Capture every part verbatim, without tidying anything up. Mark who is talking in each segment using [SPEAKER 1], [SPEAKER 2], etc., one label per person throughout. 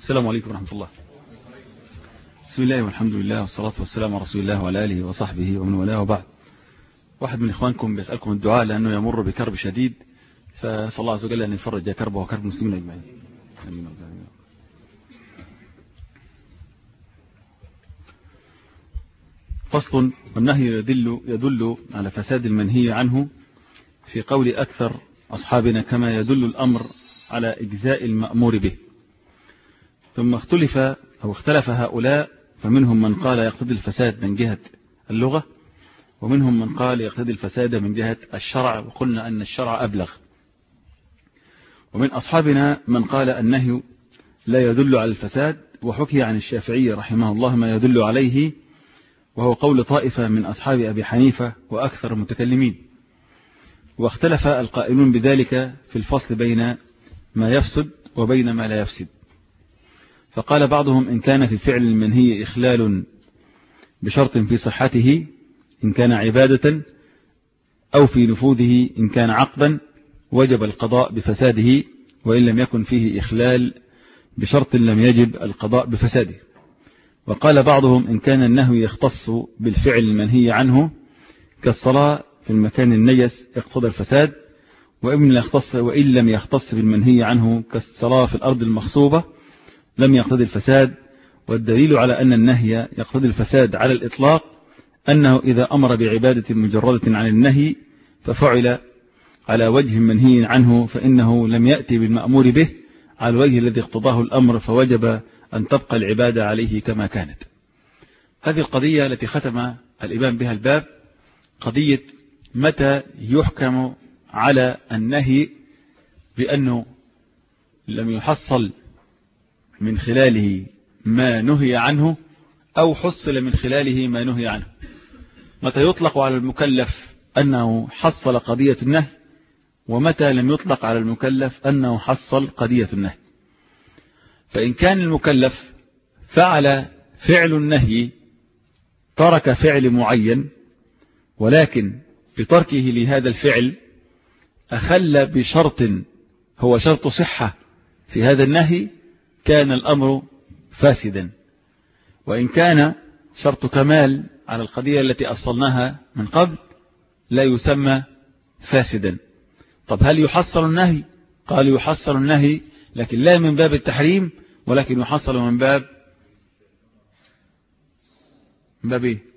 [SPEAKER 1] السلام عليكم ورحمة الله. بسم الله والحمد لله والصلاة والسلام على رسول الله وعلى آله وصحبه ومن والاه وبعد. واحد من إخوانكم بيسألكم الدعاء لأنه يمر بكرب شديد، فصلى الله عز وجل أن يفرج كربه وكرب المسلمين أجمعين. فصل. والنهي يدل, يدل على فساد المنهي عنه في قول أكثر أصحابنا كما يدل الأمر على إجزاء المأمور به. ثم اختلف أو اختلف هؤلاء، فمنهم من قال يقتضي الفساد من جهة اللغة، ومنهم من قال يقتضي الفساد من جهة الشرع، وقلنا أن الشرع أبلغ. ومن أصحابنا من قال النهي لا يدل على الفساد، وحكي عن الشافعي رحمه الله ما يدل عليه، وهو قول طائفة من أصحاب أبي حنيفة وأكثر المتكلمين. واختلف القائلون بذلك في الفصل بين ما يفسد وبين ما لا يفسد. فقال بعضهم إن كان في فعل المنهي إخلال بشرط في صحته إن كان عبادة، أو في نفوذه إن كان عقدا، وجب القضاء بفساده، وإن لم يكن فيه إخلال بشرط لم يجب القضاء بفساده. وقال بعضهم إن كان النهي يختص بالفعل المنهي عنه كالصلاة في المكان النجس اقتضى الفساد، وإن لم يختص بالمنهي عنه كالصلاة في الأرض المغصوبة لم يقتضي الفساد. والدليل على أن النهي يقتضي الفساد على الإطلاق أنه إذا أمر بعبادة مجردة عن النهي ففعل على وجه منهي عنه فإنه لم يأتي بالمأمور به على الوجه الذي اقتضاه الأمر، فوجب أن تبقى العبادة عليه كما كانت. هذه القضية التي ختم الإمام بها الباب قضية متى يحكم على النهي بأنه لم يحصل من خلاله ما نهي عنه أو حصل من خلاله ما نهي عنه. متى يطلق على المكلف أنه حصل قضية النهي، ومتى لم يطلق على المكلف أنه حصل قضية النهي. فإن كان المكلف فعل فعل النهي ترك فعل معين، ولكن بتركه لهذا الفعل أخل بشرط هو شرط صحة في هذا النهي، كان الأمر فاسدا. وإن كان شرط كمال على القضية التي أصلناها من قبل لا يسمى فاسدا. طب هل يحصل النهي؟ قال يحصل النهي، لكن لا من باب التحريم، ولكن يحصل من باب من باب ايه؟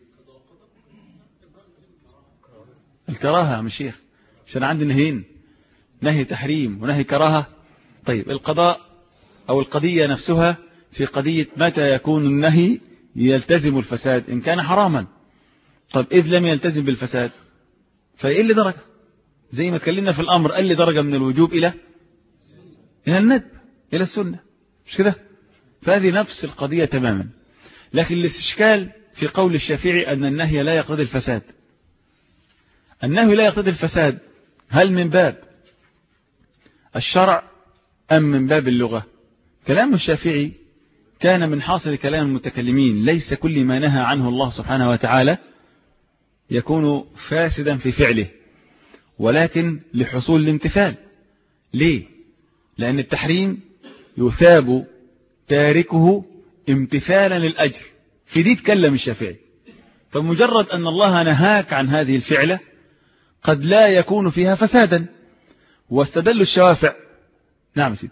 [SPEAKER 1] الكراهة يا مشيخ. عشان عندي نهيين، نهي تحريم ونهي كراهة. طيب القضاء أو القضية نفسها في قضية متى يكون النهي يلتزم الفساد إن كان حراما. طب إذ لم يلتزم بالفساد فإيه درجة؟ زي ما تكلمنا في الأمر قال لي درجة من الوجوب إلى إلى الندب إلى السنة، مش كده؟ فهذه نفس القضية تماما. لكن الاستشكال في قول الشافعي أن النهي لا يقتضي الفساد. النهي لا يقتضي الفساد هل من باب الشرع أم من باب اللغة؟ كلام الشافعي كان من حاصل كلام المتكلمين، ليس كل ما نهى عنه الله سبحانه وتعالى يكون فاسدا في فعله، ولكن لحصول الامتثال. ليه؟ لأن التحريم يثاب تاركه امتثالا للأجر. في دي تكلم الشافعي. فمجرد أن الله نهاك عن هذه الفعلة قد لا يكون فيها فسادا. واستدل الشوافع. نعم سيدي.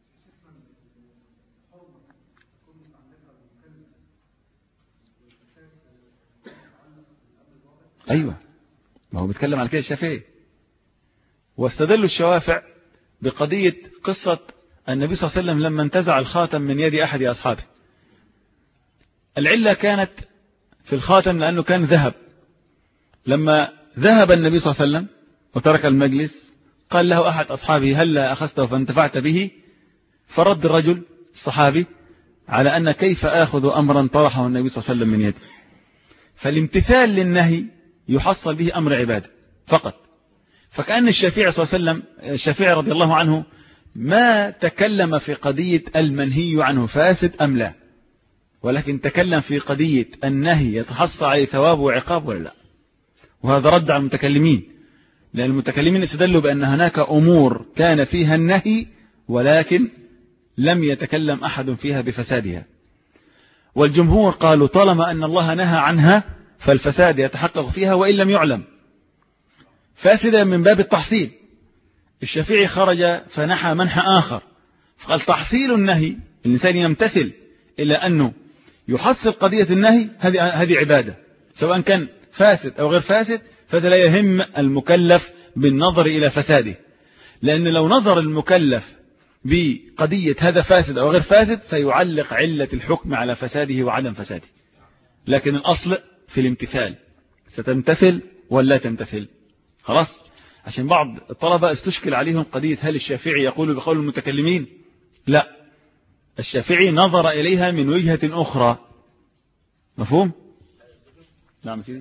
[SPEAKER 1] أيوة، ما هو بيتكلم على كده الشافعي. واستدل الشوافع بقضية قصة النبي صلى الله عليه وسلم لما انتزع الخاتم من يد أحد أصحابه. العلة كانت في الخاتم لأنه كان ذهب. لما ذهب النبي صلى الله عليه وسلم وترك المجلس قال له أحد أصحابه هل أخذته فانتفعت به؟ فرد الرجل الصحابي على أن كيف آخذ أمرا طرحه النبي صلى الله عليه وسلم من يده. فالامتثال للنهي يحصل به أمر عبادة فقط. فكأن الشافعي صلى الله عليه وسلم الشافعي رضي الله عنه ما تكلم في قضية المنهي عنه فاسد أم لا، ولكن تكلم في قضية النهي يتحصل عليه ثواب وعقاب ولا لا. وهذا رد على المتكلمين، لأن المتكلمين استدلوا بأن هناك أمور كان فيها النهي ولكن لم يتكلم أحد فيها بفسادها. والجمهور قالوا طالما أن الله نهى عنها فالفساد يتحقق فيها وإن لم يعلم، فاسدا من باب التحصيل. الشافعي خرج فنحى منحى آخر، فقال تحصيل النهي الإنسان يمتثل إلى أنه يحصل قضية النهي، هذه هذه عبادة سواء كان فاسد أو غير فاسد، فهذا لا يهم المكلف بالنظر إلى فساده، لأن لو نظر المكلف بقضية هذا فاسد أو غير فاسد سيعلق علة الحكم على فساده وعدم فساده. لكن الأصل في الامتثال، ستمتثل ولا تمتثل. خلاص، عشان بعض الطلبة استشكل عليهم قضية هل الشافعي يقول بقول المتكلمين؟ لا، الشافعي نظر إليها من وجهة أخرى. مفهوم؟ نعم سيدي.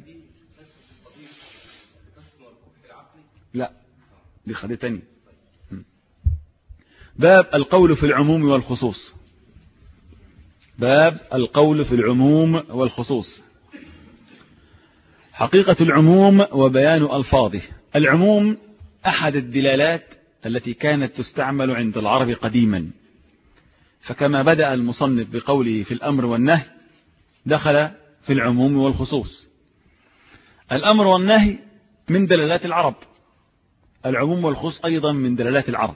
[SPEAKER 1] لا، دي قضية تانية. باب القول في العموم والخصوص. باب القول في العموم والخصوص. حقيقة العموم وبيان ألفاظه. العموم أحد الدلالات التي كانت تستعمل عند العرب قديما، فكما بدأ المصنف بقوله في الأمر والنهي دخل في العموم والخصوص. الأمر والنهي من دلالات العرب، العموم والخصوص أيضا من دلالات العرب،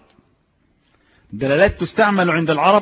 [SPEAKER 1] دلالات تستعمل عند العرب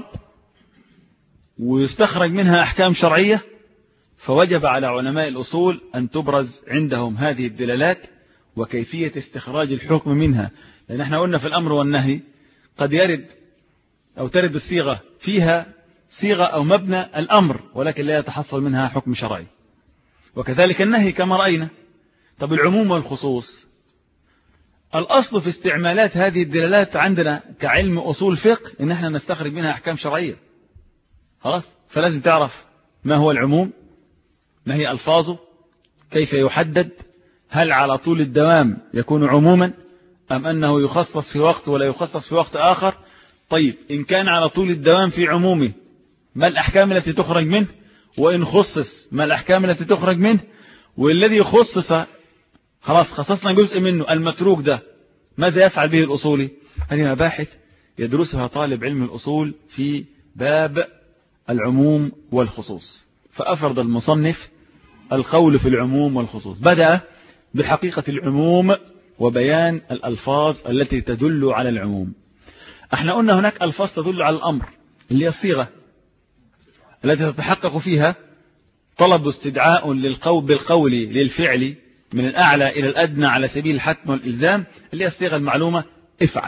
[SPEAKER 1] ويستخرج منها أحكام شرعية، فوجب على علماء الأصول أن تبرز عندهم هذه الدلالات وكيفية استخراج الحكم منها. لأن احنا قلنا في الأمر والنهي قد يرد أو ترد الصيغة فيها صيغة أو مبنى الأمر ولكن لا يتحصل منها حكم شرعي، وكذلك النهي كما رأينا. طب العموم والخصوص، الأصل في استعمالات هذه الدلالات عندنا كعلم أصول فقه إن احنا نستخرج منها أحكام شرعية. خلاص، فلازم تعرف ما هو العموم، ما هي ألفاظه، كيف يحدد، هل على طول الدوام يكون عموما أم أنه يخصص في وقت ولا يخصص في وقت آخر. طيب إن كان على طول الدوام في عمومه ما الأحكام التي تخرج منه، وإن خصص ما الأحكام التي تخرج منه، والذي خصص خلاص خصصنا جزء منه المتروك ده ماذا يفعل به الأصولي. هذه مباحث يدرسها طالب علم الأصول في باب العموم والخصوص. فأفرد المصنف القول في العموم والخصوص، بدأ بحقيقة العموم وبيان الألفاظ التي تدل على العموم. احنا قلنا هناك ألفاظ تدل على الأمر اللي هي الصيغة التي تتحقق فيها طلب استدعاء للقول بالقول للفعل من الأعلى إلى الأدنى على سبيل الحتم والإلزام، اللي هي الصيغة المعلومة افعل،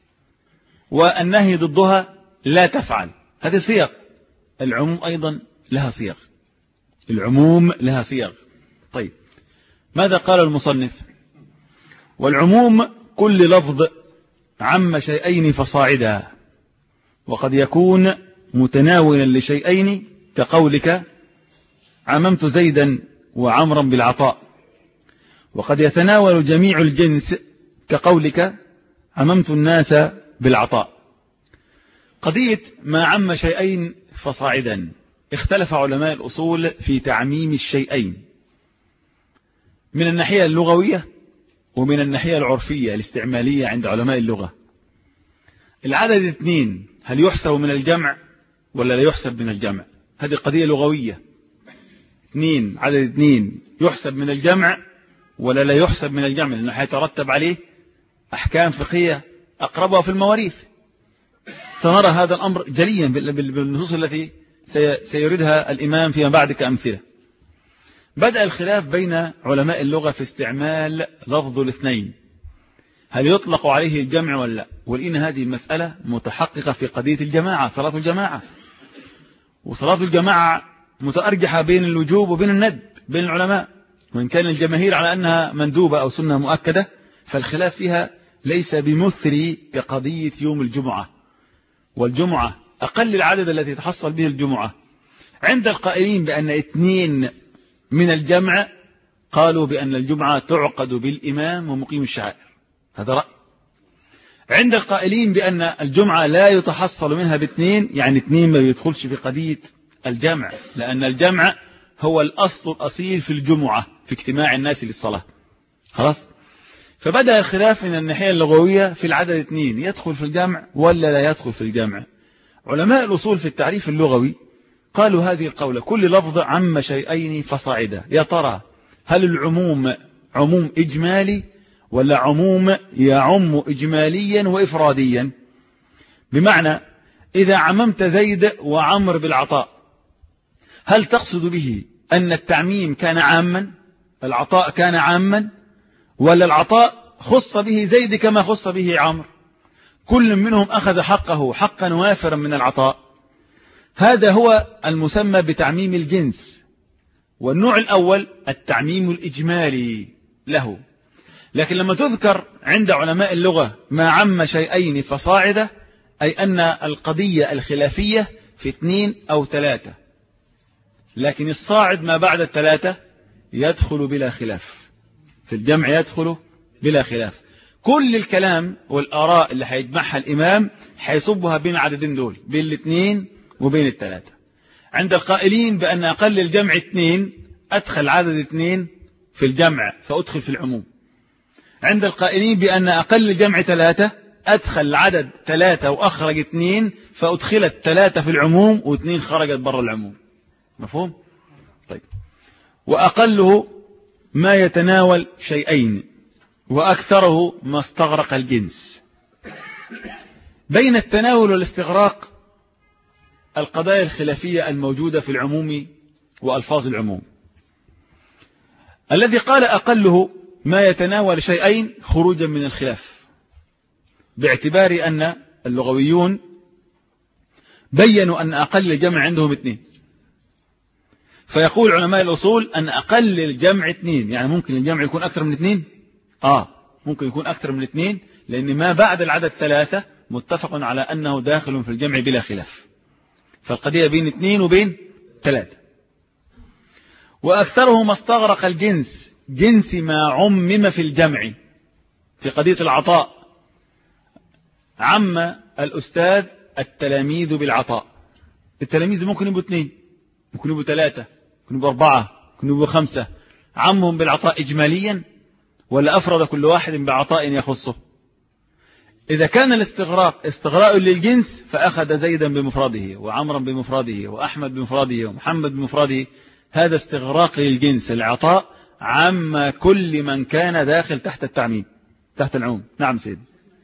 [SPEAKER 1] والنهي ضدها لا تفعل. هذه صيغ. العموم أيضا لها صيغ، العموم لها صيغ. طيب ماذا قال المصنف؟ والعموم كل لفظ عم شيئين فصاعدا، وقد يكون متناولا لشيئين كقولك عممت زيدا وعمرا بالعطاء، وقد يتناول جميع الجنس كقولك عممت الناس بالعطاء. قضية ما عم شيئين فصاعدا اختلف علماء الأصول في تعميم الشيئين من الناحية اللغوية ومن الناحية العرفية الاستعمالية عند علماء اللغة. العدد اثنين هل يحسب من الجمع ولا لا يحسب من الجمع؟ هذه قضية لغوية. اثنين، عدد اثنين يحسب من الجمع ولا لا يحسب من الجمع، لأنه هيترتب عليه أحكام فقهية أقربها في المواريث. سنرى هذا الأمر جليا بالنصوص التي سيردها الإمام فيما بعد كأمثلة. بدأ الخلاف بين علماء اللغة في استعمال لفظ الاثنين، هل يطلق عليه الجمع ولا لا؟ ولإن هذه المسألة متحققة في قضية الجماعة، صلاة الجماعة، وصلاة الجماعة متأرجحة بين الوجوب وبين الندب بين العلماء، وإن كان الجماهير على أنها مندوبة أو سنة مؤكدة، فالخلاف فيها ليس بمثري كقضية يوم الجمعة، والجمعة أقل العدد التي يتحصل به الجمعة. عند القائلين بأن اثنين من الجمع قالوا بأن الجمعة تعقد بالإمام ومقيم الشعائر، هذا رأي. عند القائلين بأن الجمعة لا يتحصل منها باثنين، يعني اثنين ما يدخلش في قضية الجمع، لأن الجمع هو الأصل الأصيل في الجمعة في اجتماع الناس للصلاة. خلاص، فبدأ الخلاف من الناحية اللغوية في العدد اثنين يدخل في الجمع ولا لا يدخل في الجمع. علماء الأصول في التعريف اللغوي قالوا هذه القولة: كل لفظ عم شيئين فصاعدا. يا ترى هل العموم عموم إجمالي ولا عموم يعم إجماليا وإفراديا؟ بمعنى إذا عممت زيد وعمر بالعطاء، هل تقصد به أن التعميم كان عاما، العطاء كان عاما، ولا العطاء خص به زيد كما خص به عمر، كل منهم أخذ حقه حقا وافرا من العطاء؟ هذا هو المسمى بتعميم الجنس. والنوع الأول التعميم الإجمالي له. لكن لما تذكر عند علماء اللغة ما عم شيئين فصاعدة، أي أن القضية الخلافية في اثنين أو ثلاثة، لكن الصاعد ما بعد الثلاثة يدخل بلا خلاف، في الجمع يدخل بلا خلاف. كل الكلام والآراء اللي هيجمعها الإمام هيصبها بين عددين دول، بين الاثنين وبين الثلاثة. عند القائلين بأن أقل الجمع اثنين أدخل عدد اثنين في الجمع فأدخل في العموم. عند القائلين بأن أقل الجمع ثلاثة أدخل عدد ثلاثة وأخرج اثنين فأدخلت ثلاثة في العموم واثنين خرجت برا العموم. مفهوم؟ طيب. وأقله ما يتناول شيئين وأكثره ما استغرق الجنس. بين التناول والاستغراق القضايا الخلافية الموجودة في العموم وألفاظ العموم. الذي قال أقله ما يتناول شيئين خروجا من الخلاف، باعتبار أن اللغويون بيّنوا أن أقل الجمع عندهم اثنين، فيقول علماء الأصول أن أقل الجمع اثنين. يعني ممكن الجمع يكون أكثر من اثنين؟ آه ممكن يكون أكثر من اثنين، لأن ما بعد العدد ثلاثة متفق على أنه داخل في الجمع بلا خلاف، فالقضية بين اثنين وبين ثلاثة. وأكثره ما استغرق الجنس، جنس ما عمم في الجمع. في قضية العطاء عم الأستاذ التلاميذ بالعطاء. التلاميذ ممكن يبقوا اثنين، ممكن يبقوا ثلاثة، ممكن يبقوا أربعة، ممكن يبقوا خمسة. عمهم بالعطاء إجماليا ولا أفرد كل واحد بعطاء يخصه؟ إذا كان الاستغراق استغراء للجنس فأخذ زيدا بمفرده وعمرا بمفرده وأحمد بمفرده ومحمد بمفرده، هذا استغراق للجنس. العطاء عم كل من كان داخل تحت التعميم، تحت العموم. نعم سيدي.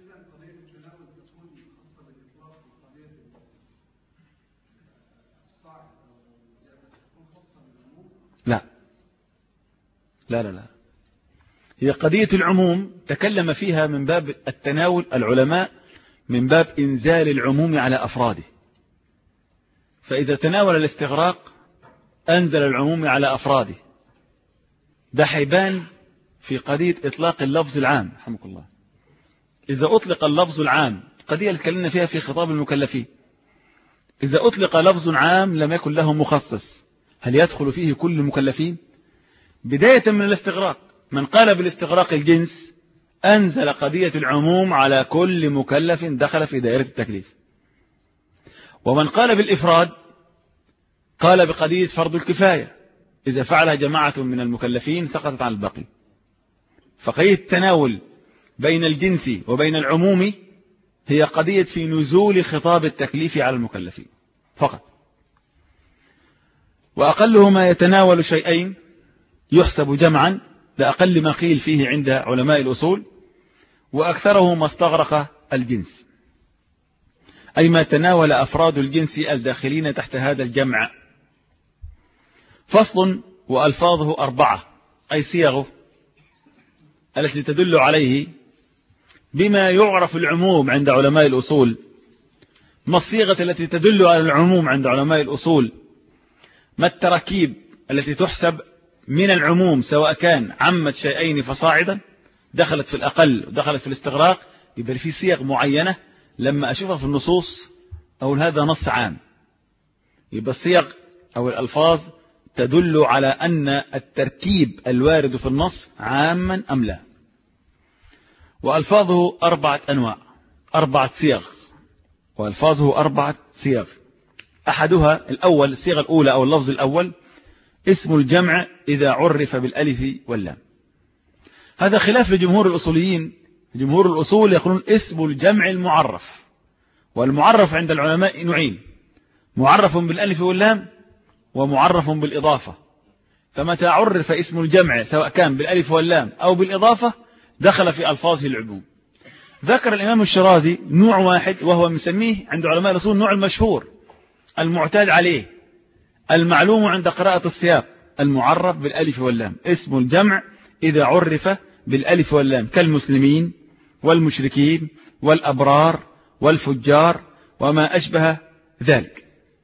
[SPEAKER 1] لا لا لا لا هي قضية العموم تكلم فيها من باب التناول العلماء، من باب إنزال العموم على أفراده. فإذا تناول الاستغراق أنزل العموم على أفراده. ده حيبان في قضية إطلاق اللفظ العام رحمك الله. إذا أطلق اللفظ العام، قضية اللي تكلمنا فيها في خطاب المكلفين، إذا أطلق لفظ عام لم يكن له مخصص، هل يدخل فيه كل المكلفين؟ بداية من الاستغراق، من قال بالاستغراق الجنس أنزل قضية العموم على كل مكلف دخل في دائرة التكليف. ومن قال بالإفراد قال بقضية فرض الكفاية، إذا فعلها جماعة من المكلفين سقطت عن الباقي. فقضية التناول بين الجنس وبين العموم هي قضية في نزول خطاب التكليف على المكلفين فقط. وأقله ما يتناول شيئين يحسب جمعا، لأقل ما قيل فيه عند علماء الأصول. وأكثره ما استغرق الجنس، أي ما تناول أفراد الجنس الداخلين تحت هذا الجمع. فصل. وألفاظه أربعة، أي صيغه التي تدل عليه بما يعرف العموم عند علماء الأصول. ما الصيغة التي تدل على العموم عند علماء الأصول؟ ما التراكيب التي تحسب من العموم، سواء كان عمت شيئين فصاعدا، دخلت في الأقل ودخلت في الاستغراق، يبقى في صيغ معينة لما أشوفها في النصوص أقول هذا نص عام. يبقى الصيغ أو الألفاظ تدل على أن التركيب الوارد في النص عاما أم لا. وألفاظه أربعة أنواع، أربعة صيغ، وألفاظه أربعة صيغ. أحدها الأول، الصيغة الأولى أو اللفظ الأول اسم الجمع إذا عرف بالألف واللام. هذا خلاف لجمهور الأصوليين. جمهور الأصول يقولون اسم الجمع المعرف، والمعرف عند العلماء نوعين: معرف بالألف واللام ومعرف بالإضافة. فمتى عرف اسم الجمع سواء كان بالألف واللام أو بالإضافة دخل في ألفاظه العموم. ذكر الإمام الشرازي نوع واحد وهو مسميه عند علماء الأصول نوع المشهور المعتاد عليه المعلوم عند قراءة السياق: المعرف بالألف واللام، اسم الجمع إذا عرف بالألف واللام، كالمسلمين والمشركين والأبرار والفجار وما أشبه ذلك.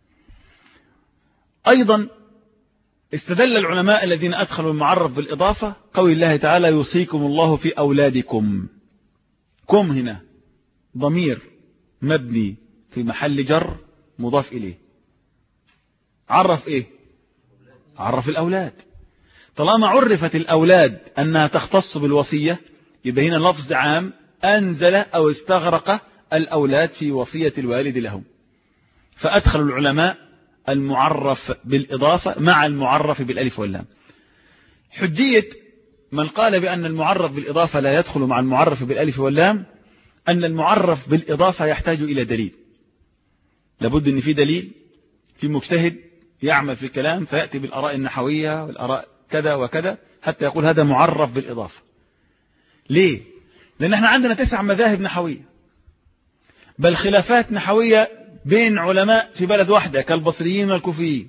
[SPEAKER 1] أيضا استدل العلماء الذين أدخلوا المعرف بالإضافة قول الله تعالى: يوصيكم الله في أولادكم. كم هنا ضمير مبني في محل جر مضاف إليه، عرف إيه؟ عرف الأولاد. طالما عرفت الأولاد أنها تختص بالوصية يبقى هنا لفظ عام أنزل أو استغرق الأولاد في وصية الوالد لهم، فأدخل العلماء المعرف بالإضافة مع المعرف بالألف واللام. حجية من قال بأن المعرف بالإضافة لا يدخل مع المعرف بالألف واللام أن المعرف بالإضافة يحتاج إلى دليل، لابد أن في دليل، في مجتهد يعمل في الكلام فيأتي بالآراء النحوية والآراء كذا وكذا حتى يقول هذا معرف بالإضافة. ليه؟ لأن احنا عندنا تسع مذاهب نحوية، بل خلافات نحوية بين علماء في بلد واحدة كالبصريين والكوفيين.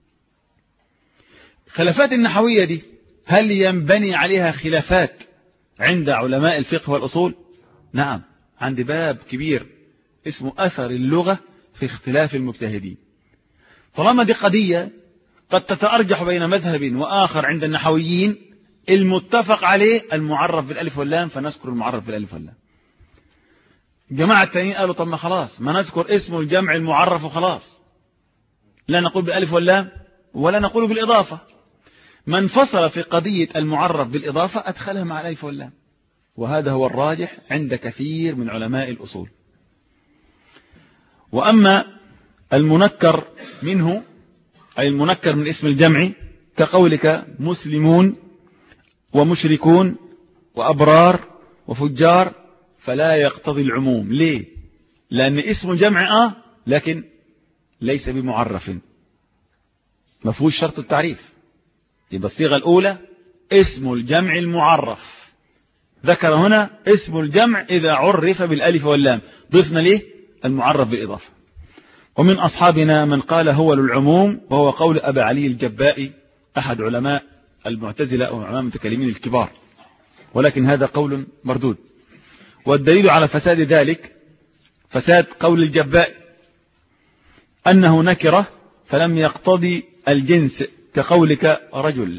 [SPEAKER 1] خلافات النحوية دي هل ينبني عليها خلافات عند علماء الفقه والأصول؟ نعم، عند باب كبير اسمه أثر اللغة في اختلاف المجتهدين. طالما دي قضية قد تتأرجح بين مذهب وآخر عند النحويين، المتفق عليه المعرف بالألف واللام فنذكر المعرف بالألف واللام. الجماعة التانيين قالوا طب ما خلاص ما نذكر اسم الجمع المعرف وخلاص، لا نقول بالألف واللام ولا نقول بالإضافة. من فصل في قضية المعرف بالإضافة أدخلها مع الألف واللام، وهذا هو الراجح عند كثير من علماء الأصول. وأما المنكر منه أي المنكر من اسم الجمع كقولك مسلمون ومشركون وأبرار وفجار فلا يقتضي العموم. ليه؟ لأن اسم الجمع آه لكن ليس بمعرف، ما فيهوش شرط التعريف. يبقى الصيغة الأولى اسم الجمع المعرف، ذكر هنا اسم الجمع إذا عرف بالألف واللام، ضفنا ليه المعرف بالإضافة. ومن أصحابنا من قال هو للعموم، وهو قول أبا علي الجبائي أحد علماء المعتزلة أو علماء المتكلمين الكبار، ولكن هذا قول مردود. والدليل على فساد ذلك فساد قول الجبائي أنه نكرة فلم يقتضي الجنس، كقولك رجل.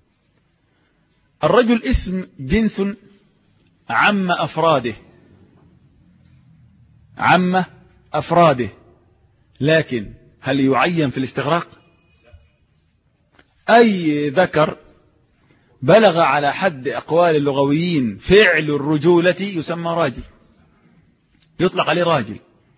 [SPEAKER 1] الرجل اسم جنس عم أفراده عم أفراده لكن هل يعين في الاستغراق؟ أي ذكر بلغ على حد أقوال اللغويين فعل الرجولة يسمى راجل، يطلق عليه راجل.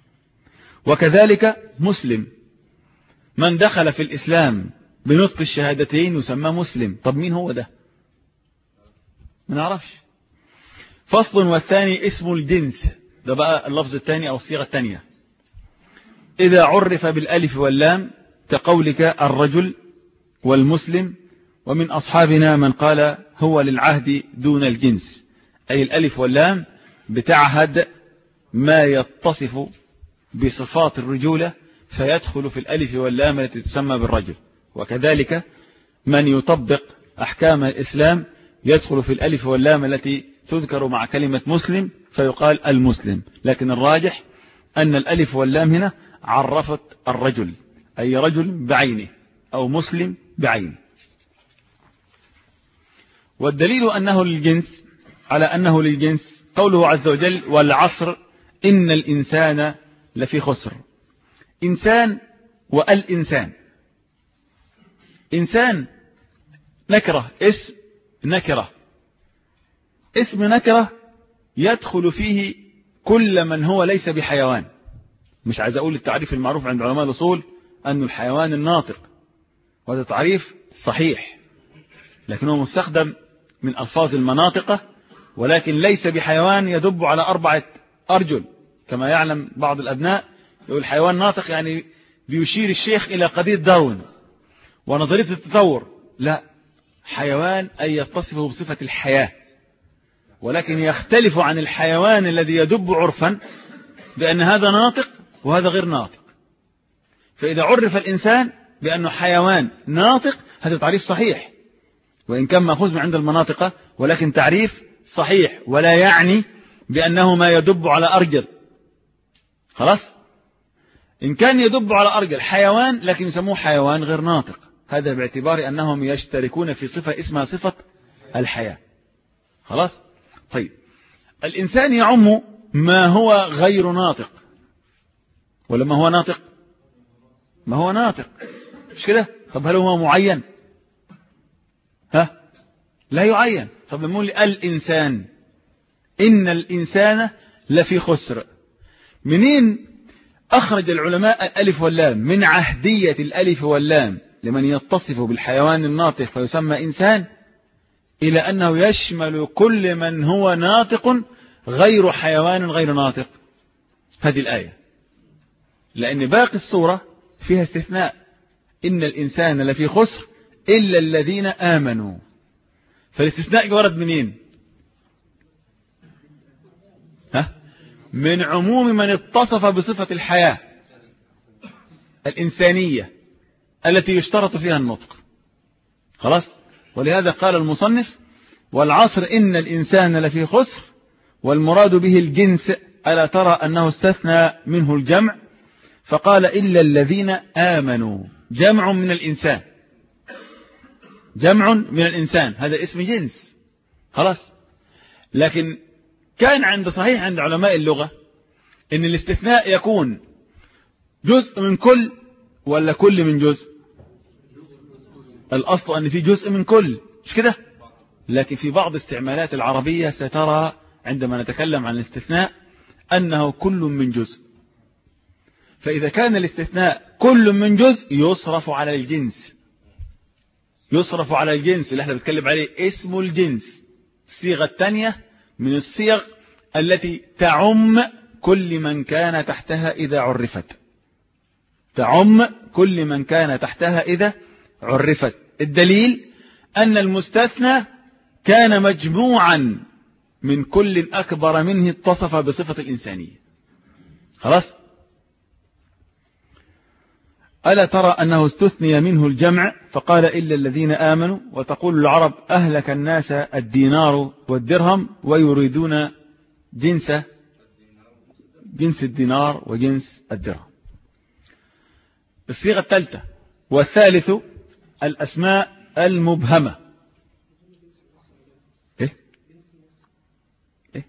[SPEAKER 1] وكذلك مسلم، من دخل في الإسلام بنطق الشهادتين يسمى مسلم. طب مين هو ده؟ ما نعرفش. فصل والثاني اسم الجنس، ده بقى اللفظ الثاني أو الصيغة الثانية، إذا عرف بالألف واللام كقولك الرجل والمسلم. ومن أصحابنا من قال هو للعهد دون الجنس، أي الألف واللام بتعهد ما يتصف بصفات الرجولة فيدخل في الألف واللام التي تسمى بالرجل. وكذلك من يطبق أحكام الإسلام يدخل في الألف واللام التي تذكر مع كلمة مسلم فيقال المسلم. لكن الراجح أن الألف واللام هنا عرفت الرجل، أي رجل بعينه أو مسلم بعينه. والدليل أنه للجنس على أنه للجنس قوله عز وجل والعصر إن الإنسان لفي خسر. إنسان والإنسان، إنسان نكرة، اسم نكرة، اسم نكرة يدخل فيه كل من هو ليس بحيوان. مش عايز أقول التعريف المعروف عند علماء الأصول أن الحيوان الناطق، وهذا تعريف صحيح لكنه مستخدم من ألفاظ المناطقة، ولكن ليس بحيوان يدب على أربعة أرجل كما يعلم بعض الأبناء يقول حيوان ناطق يعني بيشير الشيخ إلى قضية داروين ونظرية التطور. لا، حيوان أي يتصف بصفة الحياة، ولكن يختلف عن الحيوان الذي يدب عرفا بأن هذا ناطق وهذا غير ناطق. فإذا عرف الإنسان بأنه حيوان ناطق هذا تعريف صحيح، وإن كان مأخوذ من عند المناطقة، ولكن تعريف صحيح، ولا يعني بأنه ما يدب على أرجل. خلاص؟ إن كان يدب على أرجل حيوان لكن يسموه حيوان غير ناطق، هذا باعتبار أنهم يشتركون في صفة اسمها صفة الحياة. خلاص؟ طيب، الإنسان يعم ما هو غير ناطق ولا ما هو ناطق؟ ما هو ناطق، مش كده؟ طب هل هو معين؟ ها؟ لا يعين. طب لما نقول الإنسان، إن الإنسان لفي خسر، منين أخرج العلماء الألف واللام؟ من عهدية الألف واللام لمن يتصف بالحيوان الناطق فيسمى إنسان، إلى أنه يشمل كل من هو ناطق غير حيوان غير ناطق. هذه الآية، لأن باقي السورة فيها استثناء، إن الإنسان لفي خسر إلا الذين آمنوا. فالاستثناء ورد منين؟ ها؟ من عموم من اتصف بصفة الحياة الإنسانية التي يشترط فيها النطق. خلاص؟ ولهذا قال المصنف والعصر إن الإنسان لفي خسر، والمراد به الجنس، ألا ترى أنه استثنى منه الجمع فقال إلا الذين آمنوا، جمع من الإنسان، جمع من الإنسان، هذا اسم جنس. خلاص؟ لكن كان عند صحيح عند علماء اللغة إن الاستثناء يكون جزء من كل ولا كل من جزء؟ الأصل أن في جزء من كل، مش كده؟ لكن في بعض استعمالات العربية سترى عندما نتكلم عن الاستثناء أنه كل من جزء. فإذا كان الاستثناء كل من جزء يصرف على الجنس، يصرف على الجنس اللي احنا بنتكلم عليه اسم الجنس. الصيغة الثانية من الصيغ التي تعم كل من كان تحتها إذا عرفت، تعم كل من كان تحتها إذا عرفت. الدليل أن المستثنى كان مجموعا من كل أكبر منه اتصف بصفة الإنسانية. خلاص؟ ألا ترى أنه استثني منه الجمع فقال إلا الذين آمنوا. وتقول العرب أهلك الناس الدينار والدرهم ويريدون جنس جنس الدينار وجنس الدرهم. الصيغة الثالثة والثالث الأسماء المبهمة. إيه؟ إيه؟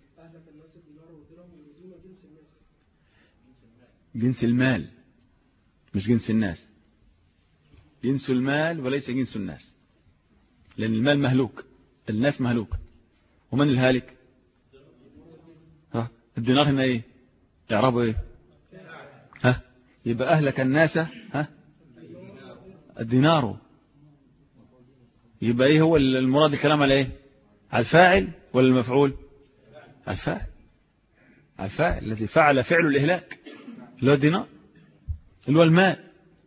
[SPEAKER 1] جنس المال، مش جنس الناس. جنس المال وليس جنس الناس، لأن المال مهلوك، الناس مهلوك. ومن الهالك؟ ها؟ الدينار هنا ايه؟ اعرابه ايه؟ ها؟ يبقى أهلك الناس ها؟ الدينار. يبقى ايه هو المراد الكلام على ايه؟ على الفاعل ولا المفعول؟ على الفاعل، على الفاعل الذي فعل فعل الإهلاك اللي هو الدينار اللي هو المال.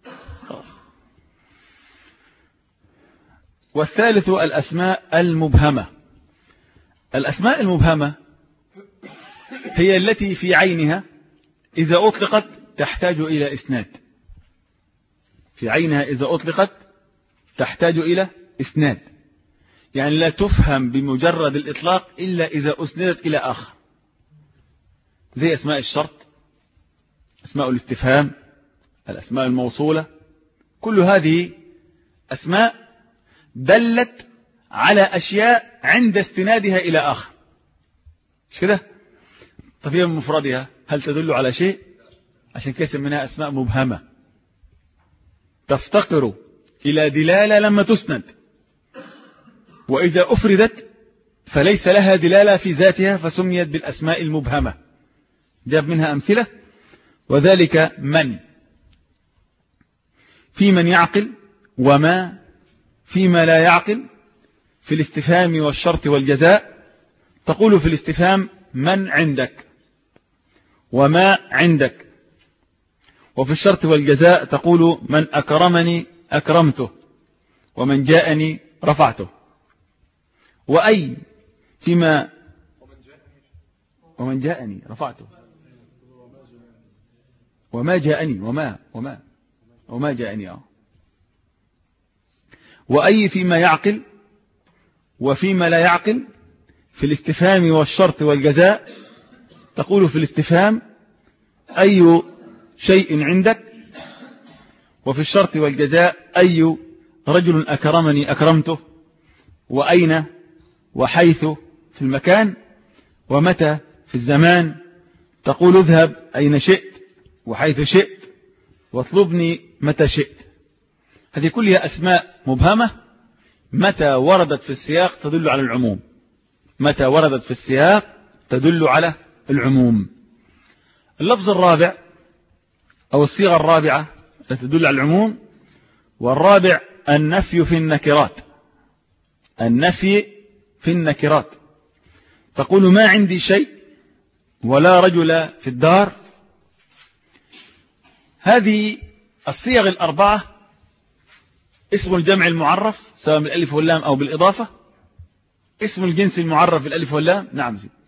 [SPEAKER 1] والثالث الأسماء المبهمة. الأسماء المبهمة هي التي في عينها إذا أطلقت تحتاج إلى إسناد، في عينها إذا أطلقت تحتاج إلى إسناد، يعني لا تفهم بمجرد الإطلاق إلا إذا أسندت إلى آخر، زي أسماء الشرط، أسماء الاستفهام، الأسماء الموصولة، كل هذه أسماء دلت على أشياء عند استنادها إلى آخر، مش كده؟ طب هي من مفردها هل تدل على شيء؟ عشان كده منها أسماء مبهمة تفتقر إلى دلالة لما تسند، وإذا أفردت فليس لها دلالة في ذاتها فسميت بالأسماء المبهمة. جاب منها أمثلة، وذلك من، في من يعقل، وما فيما لا يعقل، في الاستفهام والشرط والجزاء. تقول في الاستفهام من عندك، وما عندك. وفي الشرط والجزاء تقول من أكرمني أكرمته ومن جاءني رفعته. وأي فيما ومن جاءني رفعته وما جاءني وما وما وما جاءني آه. وأي فيما يعقل وفيما لا يعقل. في الاستفهام والشرط والجزاء تقول في الاستفهام أي شيء عندك، وفي الشرط والجزاء أي رجل أكرمني أكرمته، وأين وحيث في المكان، ومتى في الزمان. تقول اذهب أين شئت وحيث شئت، واطلبني متى شئت. هذه كلها أسماء مبهمة متى وردت في السياق تدل على العموم، متى وردت في السياق تدل على العموم. اللفظ الرابع أو الصيغة الرابعة التي تدل على العموم، والرابع النفي في النكرات. النفي في النكرات تقول ما عندي شيء ولا رجل في الدار. هذه الصيغ الأربعة اسم الجمع المعرف سواء بالألف واللام أو بالإضافة، اسم الجنس المعرف بالألف واللام. نعم زي.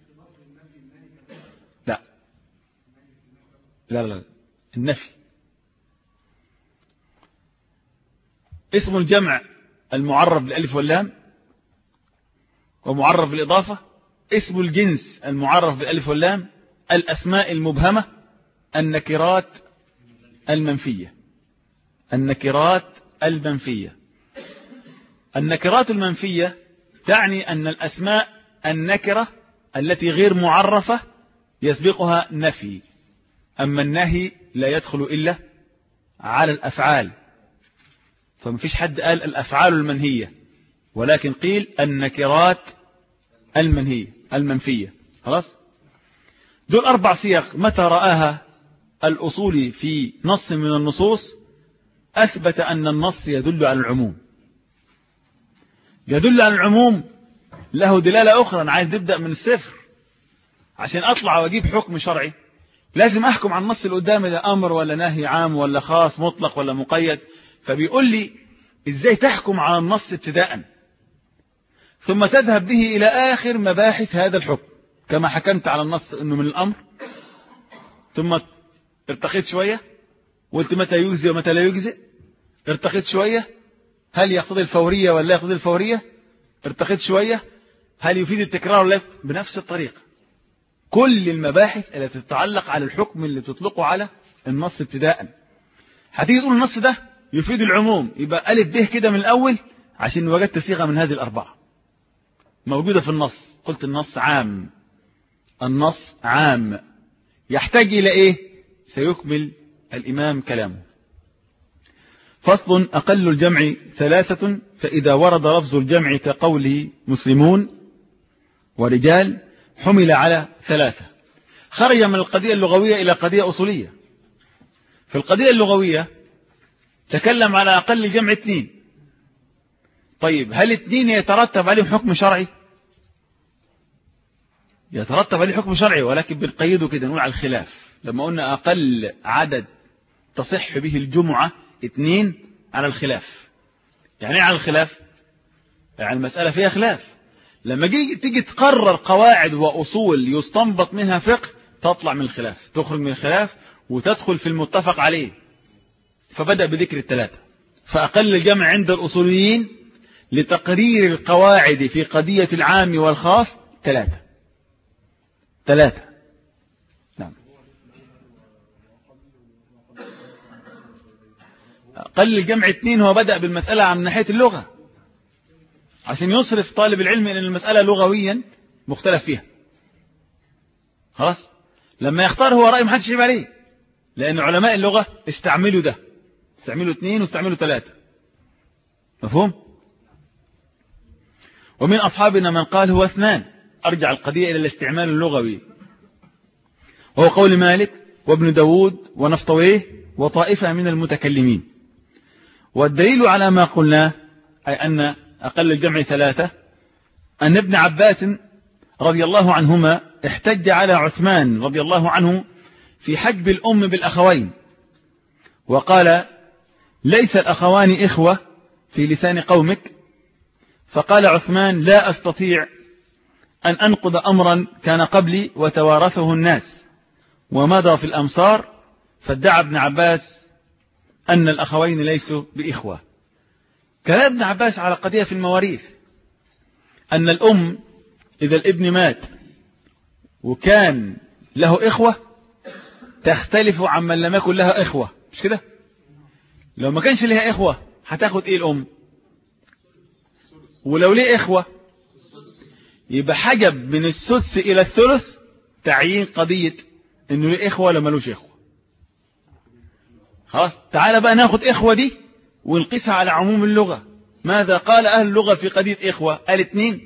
[SPEAKER 1] لا لا لا النفي. اسم الجمع المعرف بالألف واللام ومعرف بالإضافة، اسم الجنس المعرف بالألف واللام، الأسماء المبهمة، النكرات المنفية. النكرات المنفية. النكرات المنفية تعني أن الأسماء النكرة التي غير معرفة يسبقها نفي، أما النهي لا يدخل إلا على الأفعال، فما فيش حد قال الأفعال المنهية، ولكن قيل النكرات المنهية المنفية. خلاص. دول أربع صيغ متى رآها الأصولي في نص من النصوص أثبت أن النص يدل على العموم. يدل على العموم له دلالة أخرى. أنا عايز نبدأ من الصفر عشان أطلع وأجيب حكم شرعي، لازم أحكم عن النص اللي قدامي ده أمر ولا نهي عام ولا خاص مطلق ولا مقيد. فبيقول لي إزاي تحكم على النص ابتداء ثم تذهب به إلى آخر مباحث هذا الحكم، كما حكمت على النص أنه من الأمر، ثم ارتقيت شوية وقلت متى يجزي ومتى لا يجزي، ارتقيت شوية هل يقتضي الفورية ولا يقتضي الفورية، ارتقيت شوية هل يفيد التكرار ولا. بنفس الطريقة كل المباحث التي تتعلق على الحكم اللي تطلقه على النص ابتداء. هتيجي تقول النص ده يفيد العموم، يبقى ألف به كده من الأول عشان وجدت صيغة من هذه الأربعة موجودة في النص. قلت النص عام، النص عام يحتاج إلى إيه؟ سيكمل الإمام كلامه. فصل. أقل الجمع ثلاثة، فإذا ورد لفظ الجمع كقوله مسلمون ورجال حمل على ثلاثة. خرج من القضية اللغوية إلى قضية أصولية. في القضية اللغوية تكلم على أقل الجمع اثنين. طيب هل اثنين يترتب عليهم حكم شرعي؟ يترتب عليه حكم شرعي، ولكن بنقيده كده نقول على الخلاف. لما قلنا أقل عدد تصح به الجمعة اثنين على الخلاف. يعني ايه على الخلاف؟ يعني المسألة فيها خلاف. لما تيجي تقرر قواعد وأصول يستنبط منها فقه تطلع من الخلاف، تخرج من الخلاف وتدخل في المتفق عليه. فبدأ بذكر الثلاثة. فأقل الجمع عند الأصوليين لتقرير القواعد في قضية العام والخاص ثلاثة. ثلاثة. نعم. أقل الجمع اثنين. هو بدأ بالمسألة من ناحية اللغة عشان يصرف طالب العلم إن المسألة لغويا مختلف فيها. خلاص. لما يختار هو رأي محدش يعيب عليه، لأن علماء اللغة استعملوا ده، استعملوا اثنين واستعملوا ثلاثة. مفهوم؟ ومن أصحابنا من قال هو اثنان، أرجع القضية إلى الاستعمال اللغوي، وهو قول مالك وابن داود ونفطويه وطائفة من المتكلمين. والدليل على ما قلناه أي أن أقل الجمع ثلاثة أن ابن عباس رضي الله عنهما احتج على عثمان رضي الله عنه في حجب الأم بالأخوين، وقال ليس الأخوان إخوة في لسان قومك، فقال عثمان لا أستطيع أن أنقض أمرا كان قبلي وتوارثه الناس ومضى في الأمصار، فادعى ابن عباس أن الأخوين ليسوا بإخوة. كلام ابن عباس على قضية في المواريث أن الأم إذا الابن مات وكان له إخوة تختلف عن من لم يكن لها إخوة، مش كده؟ لو ما كانش لها إخوة هتاخد إيه الأم؟ ولو ليه إخوة يبقى حجب من السدس إلى الثلث تعيين قضية إنه ليه إخوة ولا ملوش إخوة. خلاص، تعال بقى ناخد إخوة دي ونقيسها على عموم اللغة. ماذا قال أهل اللغة في قضية إخوة؟ قال اتنين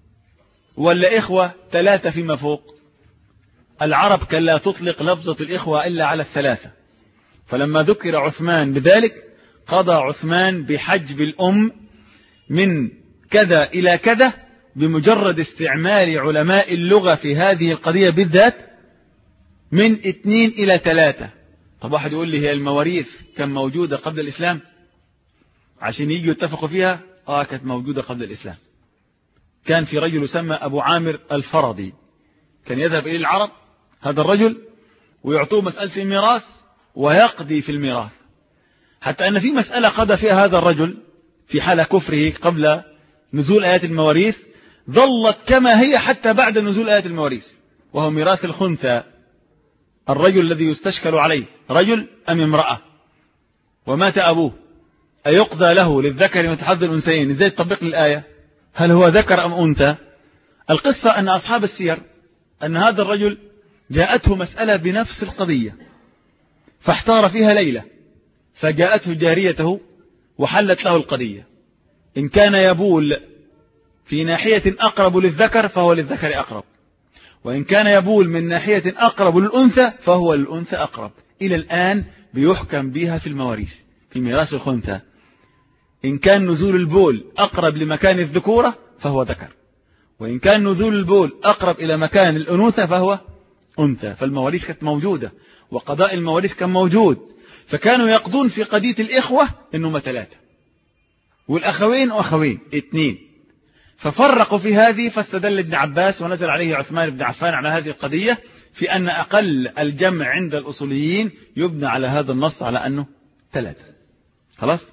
[SPEAKER 1] ولا إخوة ثلاثة فيما فوق؟ العرب كان لا تطلق لفظة الإخوة إلا على الثلاثة، فلما ذكر عثمان بذلك قضى عثمان بحجب الأم من كذا إلى كذا بمجرد استعمال علماء اللغة في هذه القضية بالذات من اثنين إلى ثلاثة. طب واحد يقول لي هي المواريث كان موجودة قبل الإسلام عشان يجوا يتفقوا فيها؟ آه كانت موجودة قبل الإسلام. كان في رجل يسمى أبو عامر الفرضي، كان يذهب إلى العرب هذا الرجل ويعطوه مسألة الميراث ويقضي في الميراث، حتى أن في مسألة قضى فيها هذا الرجل في حال كفره قبل نزول آيات المواريث ظلت كما هي حتى بعد نزول آيات المواريث، وهو ميراث الخنثى. الرجل الذي يستشكل عليه رجل أم امرأة ومات أبوه، أيقضى له للذكر مثل حظ الأنثيين؟ إزاي تطبق الآية؟ هل هو ذكر أم أنثى؟ القصة أن أصحاب السير أن هذا الرجل جاءته مسألة بنفس القضية فاحتار فيها ليلة، فجاءته جاريته وحلت له القضية. إن كان يبول في ناحية أقرب للذكر فهو للذكر أقرب، وإن كان يبول من ناحية أقرب للأنثى فهو للأنثى أقرب. إلى الآن بيحكم بها في المواريث في ميراث الخنثى. إن كان نزول البول أقرب لمكان الذكورة فهو ذكر، وإن كان نزول البول أقرب إلى مكان الأنوثة فهو أنثى. فالمواريث كانت موجودة وقضاء المواريث كان موجود، فكانوا يقضون في قضية الإخوة إنهم ثلاثة والأخوين وأخوين اثنين، ففرقوا في هذه، فاستدل ابن عباس ونزل عليه عثمان بن عفان على هذه القضية في أن أقل الجمع عند الأصوليين يبنى على هذا النص على أنه ثلاثة. خلاص،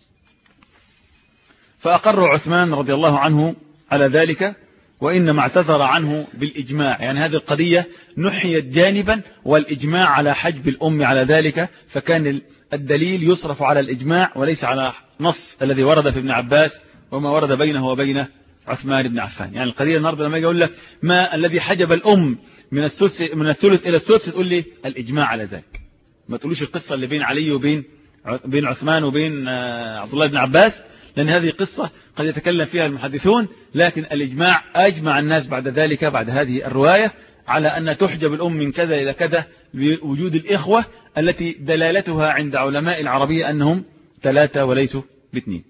[SPEAKER 1] فأقر عثمان رضي الله عنه على ذلك، وإنما اعتذر عنه بالإجماع، يعني هذه القضية نحيت جانبا والإجماع على حجب الأم على ذلك، فكان الدليل يصرف على الإجماع وليس على نص الذي ورد في ابن عباس وما ورد بينه وبين عثمان بن عفان. يعني القضية النهارده لما يجي يقول لك ما الذي حجب الأم من الثلث من الثلث إلى السدس تقول لي الإجماع على ذلك، ما تقولوش القصة اللي بين علي وبين بين عثمان وبين عبد الله بن عباس، لأن هذه قصة قد يتكلم فيها المحدثون، لكن الإجماع أجمع الناس بعد ذلك بعد هذه الرواية على أن تحجب الأم من كذا إلى كذا بوجود الإخوة التي دلالتها عند علماء العربية أنهم ثلاثة وليسوا باثنين،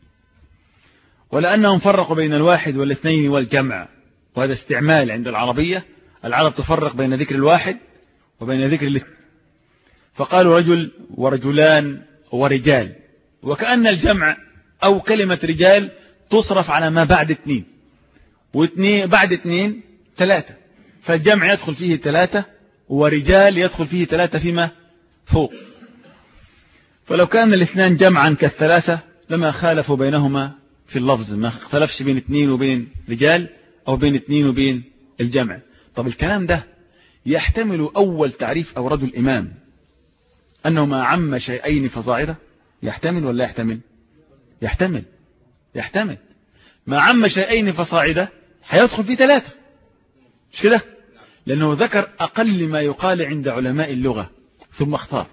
[SPEAKER 1] ولأنهم فرقوا بين الواحد والاثنين والجمع، وهذا استعمال عند العربية. العرب تفرق بين ذكر الواحد وبين ذكر الاثنين، فقالوا رجل ورجلان ورجال، وكأن الجمع أو كلمة رجال تصرف على ما بعد اثنين، واثنين بعد اثنين ثلاثة، فالجمع يدخل فيه ثلاثة ورجال يدخل فيه ثلاثة فيما فوق. فلو كان الاثنان جمعا كالثلاثة لما خالفوا بينهما في اللفظ، ما اختلفش بين اثنين وبين رجال أو بين اثنين وبين الجمع. طب الكلام ده يحتمل أول تعريف أو رد الإمام أنه ما عم شيئين فصاعدا، يحتمل ولا يحتمل؟ يحتمل يحتمل ما عم شيئين فصاعدا هيدخل فيه ثلاثة، مش كده؟ لأنه ذكر أقل ما يقال عند علماء اللغة ثم اختار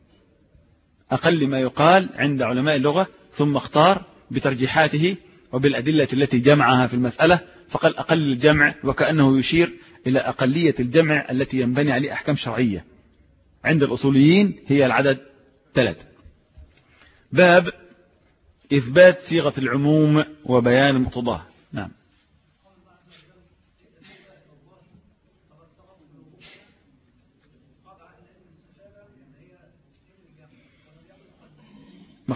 [SPEAKER 1] أقل ما يقال عند علماء اللغة ثم اختار بترجيحاته وبالأدلة التي جمعها في المسألة، فقال أقل الجمع، وكأنه يشير إلى أقلية الجمع التي ينبني عليه أحكام شرعية. عند الأصوليين هي العدد ثلاثة. باب إثبات صيغة العموم وبيان مقتضاه. نعم.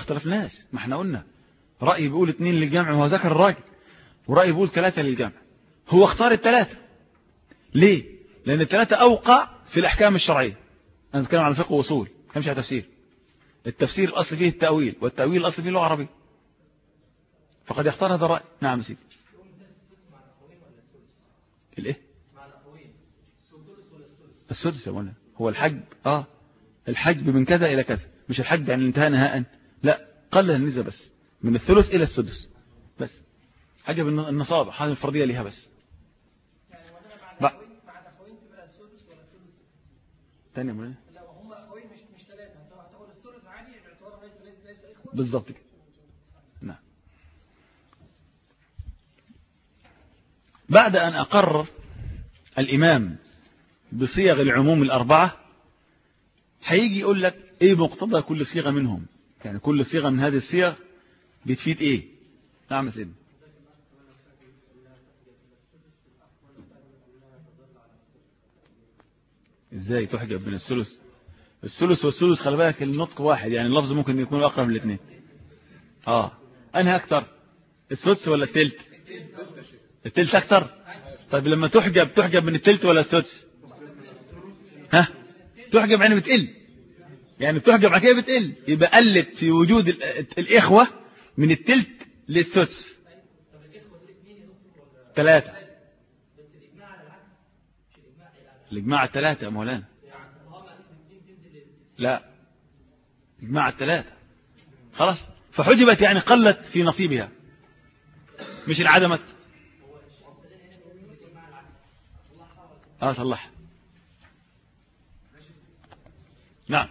[SPEAKER 1] اختلفناش، ما احنا قلنا رأي بيقول اتنين للجمع وهو ذكر الراجل، ورأي بيقول ثلاثة للجمع. هو اختار الثلاثة. ليه؟ لأن الثلاثة أوقع في الأحكام الشرعية. أنا بتكلم على فقه وأصول، ما بتكلمش على تفسير. التفسير الأصل فيه التأويل، والتأويل الأصل فيه اللغة العربية. فقد يختار هذا الرأي. نعم سيدي. الايه؟ السدس يا مولانا هو الحجب. اه الحجب من كذا الى كذا، مش الحجب يعني الانتهاء نهائا، لا، قلل النسبة بس من الثلث الى السدس بس. حجب النصاب حاجه الفرديه ليها بس.
[SPEAKER 2] يعني بعد بعد اخوين تبقى السدس ولا الثلث؟
[SPEAKER 1] ثاني يا مولانا
[SPEAKER 2] لا هم اخوين مش مش ثلاثه، تعتبر الثلث عادي باعتبار ليس ليس اخوه
[SPEAKER 1] بالظبط كده. نعم. بعد أن أقرر الإمام بصيغ العموم الأربعة، هيجي يقول لك إيه مقتضى كل صيغة منهم، يعني كل صيغة من هذه الصيغ بتفيد إيه. نعم سيدنا. إزاي تحجب من الثلث؟ الثلث والثلث خلي بالك النطق واحد، يعني اللفظ ممكن يكون أقرب من الاثنين. آه أنهي أكتر، السدس ولا التلت؟ التلت أكتر. طيب لما تحجب تحجب من التلت ولا السدس؟ ها تحجب يعني بتقل، يعني بتحجب على كده بتقل، يبقى قلت في وجود الإخوة من التلت للسدس. ثلاثة. الإجماع الثلاثة يا مولانا. لا إجماع الثلاثة خلاص، فحجبت يعني قلت في نصيبها مش انعدمت. اه صلح. نعم.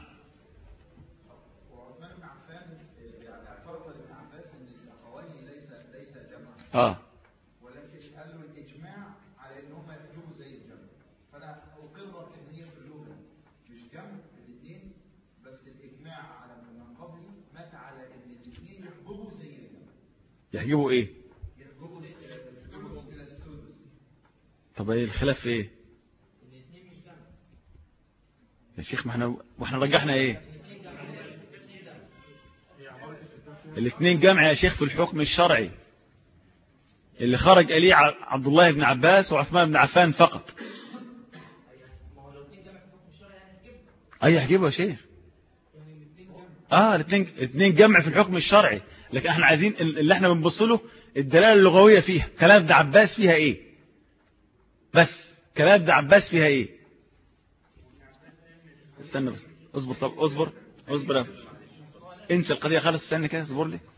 [SPEAKER 1] اه
[SPEAKER 3] ولكن قالوا الاجماع على ان هم يحجبوا زي الجمع، فانا اقرر ان هي في اللغه مش جمع الاثنين، بس الاجماع على من قبلي مات على ان الاثنين يحجبوا زي الجمع.
[SPEAKER 1] يحجبوا ايه؟
[SPEAKER 3] يحجبوا يحجبوا الى السدس.
[SPEAKER 1] طب ايه الخلاف في ايه يا شيخ؟ ما احنا واحنا رجحنا ايه؟ الاثنين جمع يا شيخ في الحكم الشرعي، اللي خرج اليه عبد الله بن عباس وعثمان بن عفان فقط. اي يحجبوا يا شيخ. اه الاثنين الاثنين جمع في الحكم الشرعي، لكن احنا عايزين اللي احنا بنبص له الدلاله اللغويه فيها، كلام ابن عباس فيها ايه بس، كلام ابن عباس فيها ايه. استنى بس اصبر. طب اصبر اصبر انسى القضيه خالص، استنى كده اصبر لي.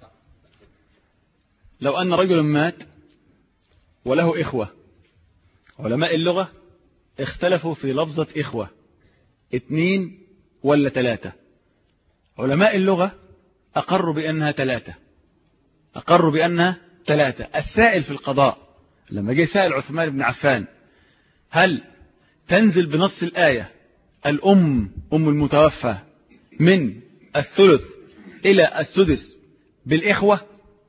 [SPEAKER 1] لو ان رجل مات وله إخوة، علماء اللغة اختلفوا في لفظة إخوة اثنين ولا ثلاثة. علماء اللغة أقروا بأنها ثلاثة، أقروا بأنها ثلاثة. السائل في القضاء لما جاء سائل عثمان بن عفان هل تنزل بنص الآية الأم أم المتوفى من الثلث إلى السدس بالإخوة؟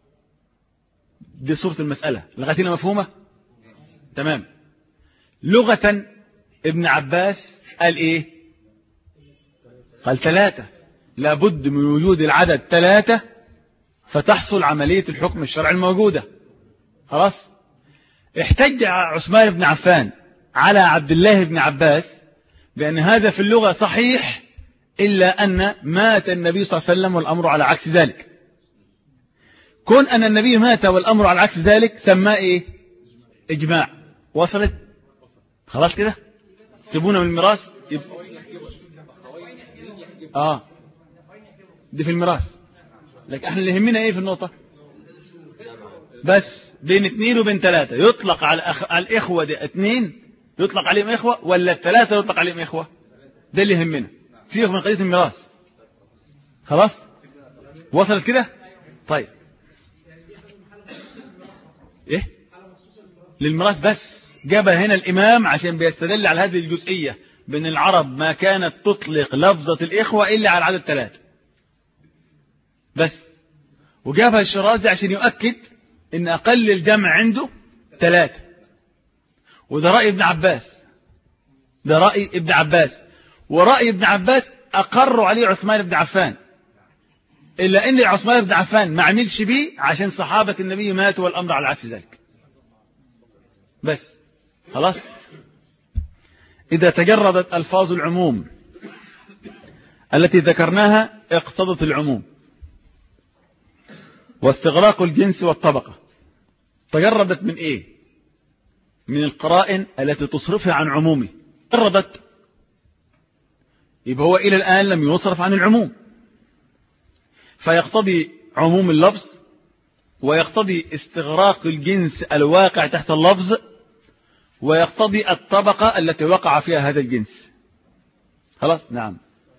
[SPEAKER 1] دي صورة المسألة لغاية هنا مفهومة؟ تمام. لغة ابن عباس قال ايه؟ قال ثلاثة، لابد من وجود العدد ثلاثة فتحصل عملية الحكم الشرعي الموجودة. خلاص. احتج عثمان بن عفان على عبد الله بن عباس بأن هذا في اللغة صحيح، إلا أن مات النبي صلى الله عليه وسلم والأمر على عكس ذلك. كون أن النبي مات والأمر على عكس ذلك سماه إيه؟ إجماع. وصلت؟ خلاص كده سيبونا من الميراث. يب... آه دي في الميراث، لكن احنا اللي يهمنا إيه في النقطة؟ بس بين اثنين وبين ثلاثة يطلق على, أخ... على الإخوة دي اثنين يطلق عليهم إخوة، ولا الثلاثة يطلق عليهم إخوة؟ ده اللي يهمنا، سيبك من قضية الميراث. خلاص وصلت كده؟ طيب ايه للميراث بس جابها هنا الامام عشان بيستدل على هذه الجزئيه، بين العرب ما كانت تطلق لفظه الاخوه الا على العدد ثلاثه بس، وجابها الشرازي عشان يؤكد ان اقل الجمع عنده ثلاثه. وده راي ابن عباس، ده راي ابن عباس، وراي ابن عباس اقروا عليه عثمان بن عفان إلا إن عثمان بن عفان ما عملش بيه عشان صحابة النبي ماتوا والأمر على عكس ذلك بس. خلاص. إذا تجردت ألفاظ العموم التي ذكرناها اقتضت العموم واستغراق الجنس والطبقة. تجردت من إيه؟ من القرائن التي تصرفها عن عمومه. تجردت يبقى هو إلى الآن لم يصرف عن العموم، فيقتضي عموم اللفظ ويقتضي استغراق الجنس الواقع تحت اللفظ ويقتضي الطبقة التي وقع فيها هذا الجنس. خلاص. نعم.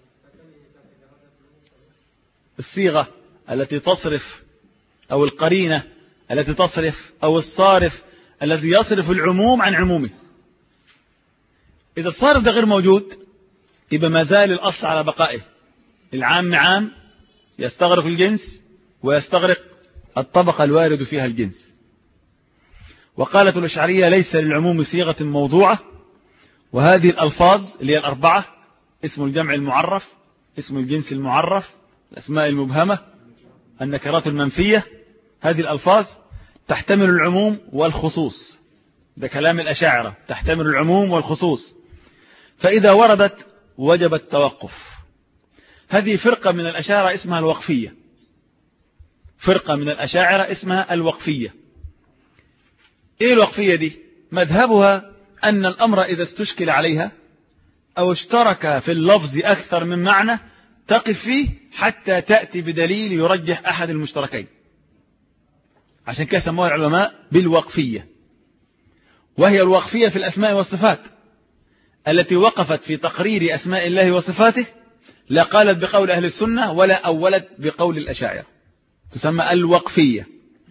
[SPEAKER 1] الصيغة التي تصرف أو القرينة التي تصرف أو الصارف الذي يصرف العموم عن عمومه. إذا الصارف ده غير موجود يبقى ما زال الأصل على بقائه. العام عام يستغرق الجنس ويستغرق الطبقة الوارد فيها الجنس. وقالت الأشعرية ليس للعموم صيغة موضوعة. وهذه الألفاظ اللي هي الأربعة: اسم الجمع المعرف، اسم الجنس المعرف، الأسماء المبهمة، النكرات المنفية، هذه الألفاظ تحتمل العموم والخصوص. ده كلام الأشاعرة، تحتمل العموم والخصوص. فإذا وردت وجب التوقف. هذه فرقة من الأشاعرة اسمها الوقفية. فرقة من الأشاعرة اسمها الوقفية. إيه الوقفية دي؟ مذهبها أن الأمر إذا استشكل عليها أو اشترك في اللفظ أكثر من معنى تقف فيه حتى تأتي بدليل يرجح أحد المشتركين. عشان كده سموها العلماء بالوقفية. وهي الوقفية في الأسماء والصفات التي وقفت في تقرير أسماء الله وصفاته، لا قالت بقول أهل السنة ولا أولت بقول الأشاعرة، تسمى الوقفية.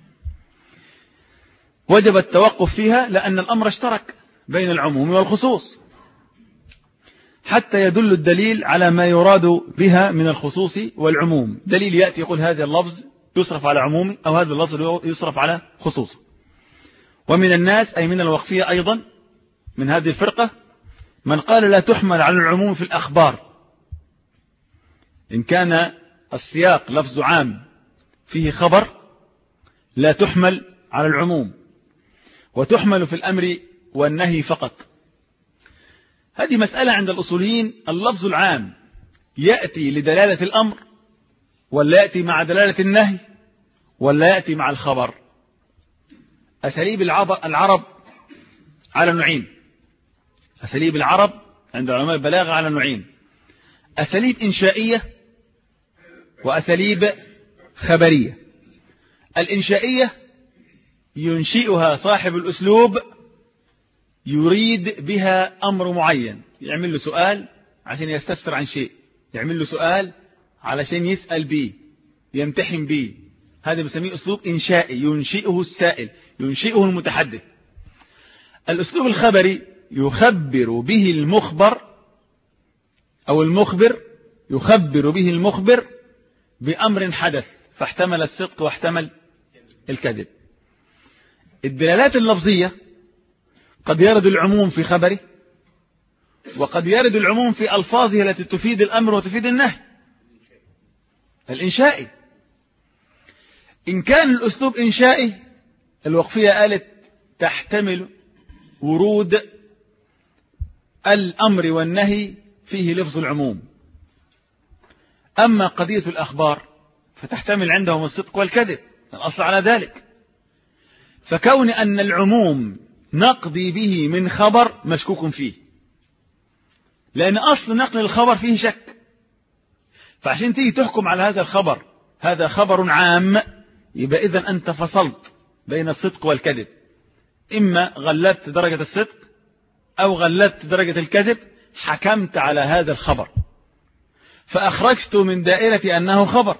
[SPEAKER 1] وجب التوقف فيها لأن الأمر اشترك بين العموم والخصوص حتى يدل الدليل على ما يراد بها من الخصوص والعموم. دليل يأتي يقول هذا اللفظ يصرف على عمومه أو هذا اللفظ يصرف على خصوصه. ومن الناس أي من الوقفية أيضا من هذه الفرقة من قال لا تحمل على العموم في الأخبار إن كان السياق لفظ عام فيه خبر، لا تحمل على العموم وتحمل في الأمر والنهي فقط. هذه مسألة عند الأصوليين. اللفظ العام يأتي لدلالة الأمر ولا يأتي مع دلالة النهي ولا يأتي مع الخبر؟ أساليب العرب على نوعين. أساليب العرب عند علماء البلاغة على نوعين: أساليب إنشائية وأساليب خبرية. الإنشائية ينشئها صاحب الأسلوب يريد بها أمر معين، يعمل له سؤال عشان يستفسر عن شيء، يعمل له سؤال علشان يسأل به، يمتحن به. هذا بسميه أسلوب إنشائي ينشئه السائل، ينشئه المتحدث. الأسلوب الخبري يخبر به المخبر أو المخبر يخبر به المخبر بأمر حدث فاحتمل الصدق واحتمل الكذب. الدلالات اللفظية قد يرد العموم في خبره وقد يرد العموم في ألفاظه التي تفيد الأمر وتفيد النهي. الإنشائي إن كان الأسلوب إنشائي الوقفية قالت تحتمل ورود الأمر والنهي فيه لفظ العموم. أما قضية الأخبار فتحتمل عندهم الصدق والكذب، الأصل على ذلك. فكون أن العموم نقضي به من خبر مشكوك فيه، لأن أصل نقل الخبر فيه شك. فعشان تيجي تحكم على هذا الخبر هذا خبر عام، يبقى إذن أنت فصلت بين الصدق والكذب، إما غلبت درجة الصدق أو غلبت درجة الكذب، حكمت على هذا الخبر فأخرجت من دائرة أنه خبر.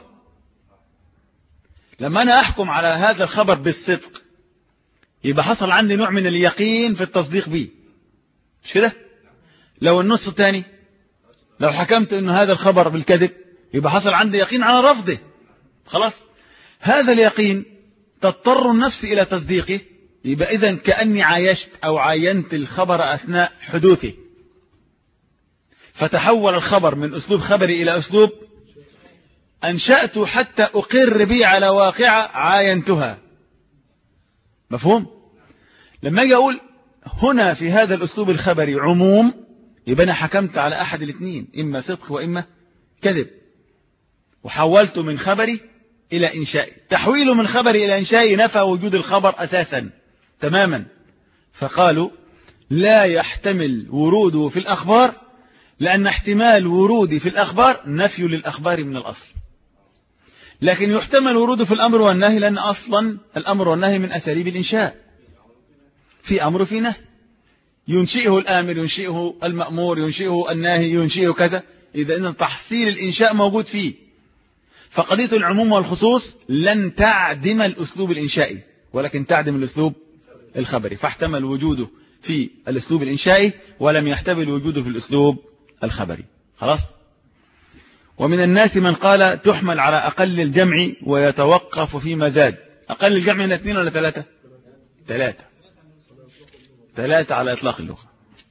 [SPEAKER 1] لما أنا أحكم على هذا الخبر بالصدق يبقى حصل عندي نوع من اليقين في التصديق به، مش كده؟ لو النص الثاني لو حكمت أن هذا الخبر بالكذب يبقى حصل عندي يقين على رفضه. خلاص، هذا اليقين تضطر النفس إلى تصديقه، يبقى إذن كأني عايشت أو عاينت الخبر أثناء حدوثه، فتحول الخبر من أسلوب خبري إلى أسلوب أنشأت حتى أقر بي على واقعة عاينتها. مفهوم؟ لما أجي أقول هنا في هذا الأسلوب الخبري عموم، يبقى أنا حكمت على أحد الاثنين، إما صدق وإما كذب، وحولت من خبري إلى إنشائي. تحويله من خبري إلى إنشائي نفى وجود الخبر أساسا تماما. فقالوا لا يحتمل وروده في الأخبار، لأن احتمال ورودي في الأخبار نفي للأخبار من الأصل، لكن يحتمل وروده في الأمر والنهي، لأن أصلا الأمر والنهي من أساليب الإنشاء، في أمر في نهي، ينشئه الآمر ينشئه المأمور ينشئه الناهي ينشئه كذا. إذا إن تحصيل الإنشاء موجود فيه. فقضية العموم والخصوص لن تعدم الأسلوب الإنشائي، ولكن تعدم الأسلوب الخبري، فاحتمل وجوده في الأسلوب الإنشائي ولم يحتمل وجوده في الأسلوب الخبري. خلاص. ومن الناس من قال تحمل على أقل الجمع ويتوقف فيما زاد. أقل الجمع هنا اثنين ولا ثلاثة؟ ثلاثة ثلاثة على إطلاق اللغة.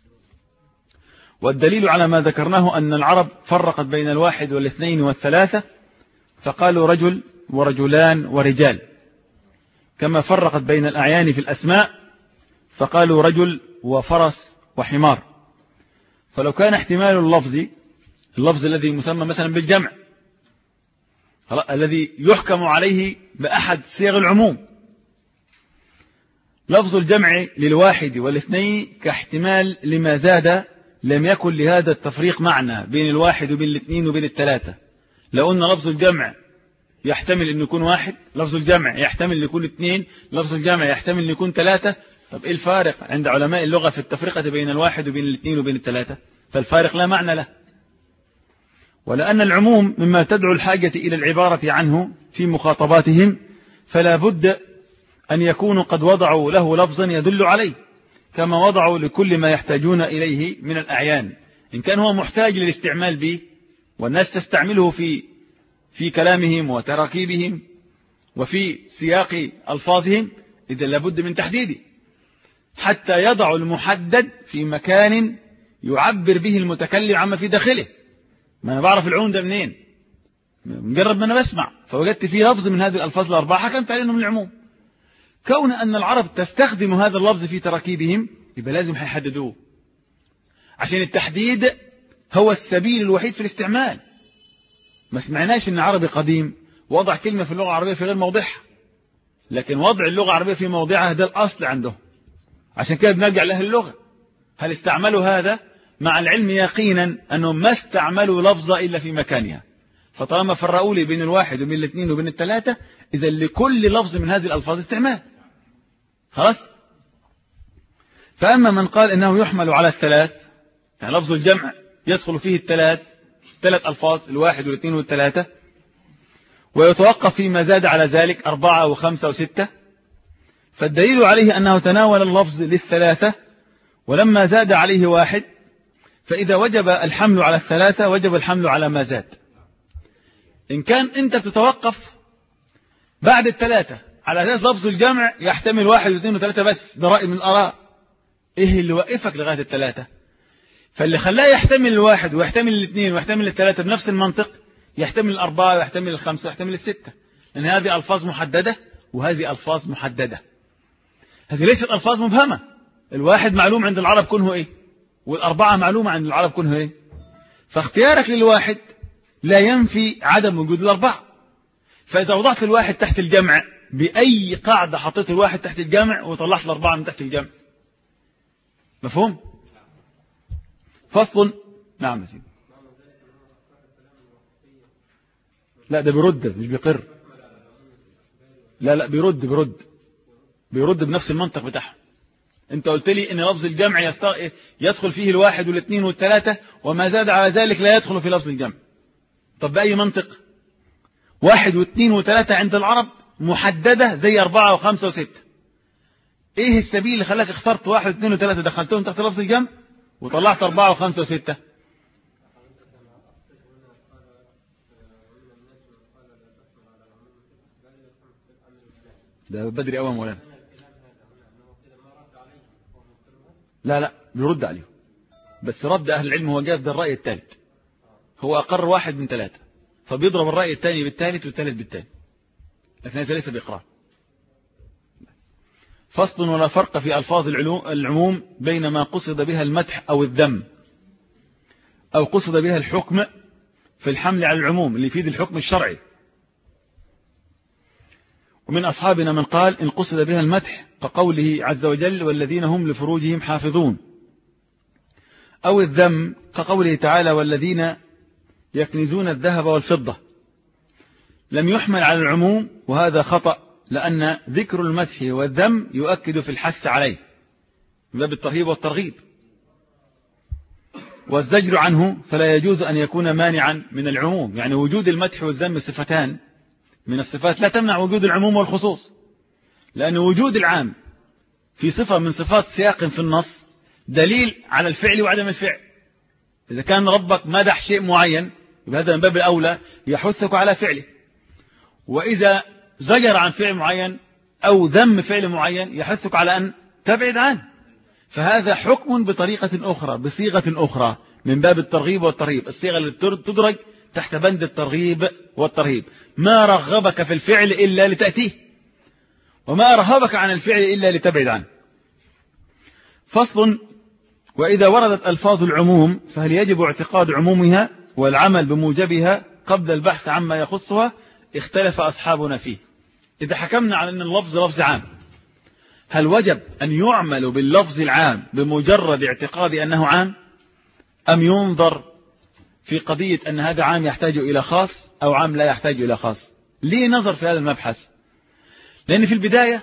[SPEAKER 1] والدليل على ما ذكرناه أن العرب فرقت بين الواحد والاثنين والثلاثة، فقالوا رجل ورجلان ورجال، كما فرقت بين الأعيان في الأسماء فقالوا رجل وفرس وحمار. فلو كان احتمال اللفظ اللفظ الذي مسمى مثلا بالجمع الذي يحكم عليه بأحد صيغ العموم، لفظ الجمع للواحد والاثنين كاحتمال لما زاد، لم يكن لهذا التفريق معنى بين الواحد وبين الاثنين وبين الثلاثة. لو قلنا لفظ الجمع يحتمل أن يكون واحد، لفظ الجمع يحتمل أن يكون اثنين، لفظ الجمع يحتمل أن يكون ثلاثة. طب إيه الفارق عند علماء اللغة في التفرقة بين الواحد وبين الاثنين وبين الثلاثة؟ فالفارق لا معنى له. ولأن العموم مما تدعو الحاجة إلى العبارة عنه في مخاطباتهم، فلا بد أن يكونوا قد وضعوا له لفظا يدل عليه، كما وضعوا لكل ما يحتاجون إليه من الأعيان. إن كان هو محتاج للاستعمال به والناس تستعمله في في كلامهم وتراكيبهم وفي سياق ألفاظهم، إذا لابد من تحديده حتى يضع المحدد في مكان يعبر به المتكلم عما في داخله. ما أنا بعرف العموم ده منين؟ مجرد ما أنا بسمع فوجدت فيه لفظ من هذه الألفاظ الأربعة حكمت عليه من العموم. كون أن العرب تستخدم هذا اللفظ في تراكيبهم يبقى لازم هيحددوه، عشان التحديد هو السبيل الوحيد في الاستعمال. ما سمعناش ان عربي قديم وضع كلمة في اللغة العربية في غير موضعها، لكن وضع اللغة العربية في موضعها ده الأصل عندهم، عشان كده بنرجع لأهل اللغة. هل استعملوا هذا؟ مع العلم يقينا أنهم ما استعملوا لفظة إلا في مكانها. فطالما فرقوا لي بين الواحد وبين الاثنين وبين الثلاثة، إذا لكل لفظ من هذه الألفاظ استعمال. خلاص. فأما من قال إنه يحمل على الثلاث، يعني لفظ الجمع يدخل فيه الثلاث ثلاث ألفاظ، الواحد والاثنين والثلاثة، ويتوقف فيما زاد على ذلك أربعة وخمسة وستة، فالدليل عليه أنه تناول اللفظ للثلاثة، ولما زاد عليه واحد فإذا وجب الحمل على الثلاثة وجب الحمل على ما زاد. إن كان أنت تتوقف بعد الثلاثة على أساس لفظ الجمع يحتمل واحد واثنين وثلاثة بس، ده رأي من الآراء، إيه اللي وقفك لغاية الثلاثة؟ فاللي خلاه يحتمل الواحد ويحتمل الاثنين ويحتمل الثلاثة بنفس المنطق يحتمل الأربعة ويحتمل الخمسة ويحتمل الستة، لأن هذه ألفاظ محددة وهذه ألفاظ محددة. هذه ليست ألفاظ مبهمة. الواحد معلوم عند العرب كونه إيه، والأربعة معلومة عند العرب كونه إيه. فاختيارك للواحد لا ينفي عدم وجود الأربعة. فإذا وضعت الواحد تحت الجمع بأي قاعدة حطيت الواحد تحت الجمع وطلعت الأربعة من تحت الجمع. مفهوم؟ فصل. نعم سيدي. لا ده بيرد مش بيقر. لا لا بيرد بيرد بيرد بنفس المنطق بتاعه. انت قلت لي ان لفظ الجمع يستغ... يدخل فيه الواحد والاثنين والثلاثة، وما زاد على ذلك لا يدخل في لفظ الجمع. طب بأي منطق؟ واحد واثنين وثلاثة عند العرب محددة زي أربعة وخمسة وستة. ايه السبيل اللي خلاك اخترت واحد واثنين وثلاثة دخلتهم تحت لفظ الجمع وطلعت أربعة وخمسة وستة؟ ده بدري قوي مولانا. لا لا بيرد عليه، بس رد أهل العلم هو جاب ده الرأي الثالث، هو أقر واحد من ثلاثة، فبيضرب الرأي الثاني بالثالث والثالث بالثاني، لكن هذا ليس بإقرار. فصل: ولا فرق في ألفاظ العموم بين ما قصد بها المدح أو الذم أو قصد بها الحكم في الحمل على العموم اللي يفيد الحكم الشرعي. ومن أصحابنا من قال إن قصد بها المدح كقوله عز وجل والذين هم لفروجهم حافظون، أو الذم كقوله تعالى والذين يكنزون الذهب والفضة، لم يحمل على العموم، وهذا خطأ، لأن ذكر المدح والذم يؤكد في الحث عليه من باب الترهيب والترغيب، والزجر عنه فلا يجوز أن يكون مانعا من العموم. يعني وجود المدح والذم صفتان من الصفات لا تمنع وجود العموم والخصوص، لأن وجود العام في صفة من صفات سياق في النص دليل على الفعل وعدم الفعل. إذا كان ربك مدح شيء معين يبقى هذا من باب الأولى يحثك على فعله، وإذا زجر عن فعل معين أو ذم فعل معين يحثك على أن تبعد عنه. فهذا حكم بطريقة أخرى بصيغة أخرى من باب الترغيب والترهيب، الصيغة اللي تدرج تحت بند الترغيب والترهيب. ما رغبك في الفعل إلا لتأتيه، وما رهبك عن الفعل إلا لتبعد عنه. فصل: وإذا وردت ألفاظ العموم فهل يجب اعتقاد عمومها والعمل بموجبها قبل البحث عما يخصها؟ اختلف أصحابنا فيه. إذا حكمنا على أن اللفظ لفظ عام، هل وجب أن يعمل باللفظ العام بمجرد اعتقاد أنه عام، أم ينظر في قضية أن هذا عام يحتاج إلى خاص أو عام لا يحتاج إلى خاص؟ ليه نظر في هذا المبحث؟ لأن في البداية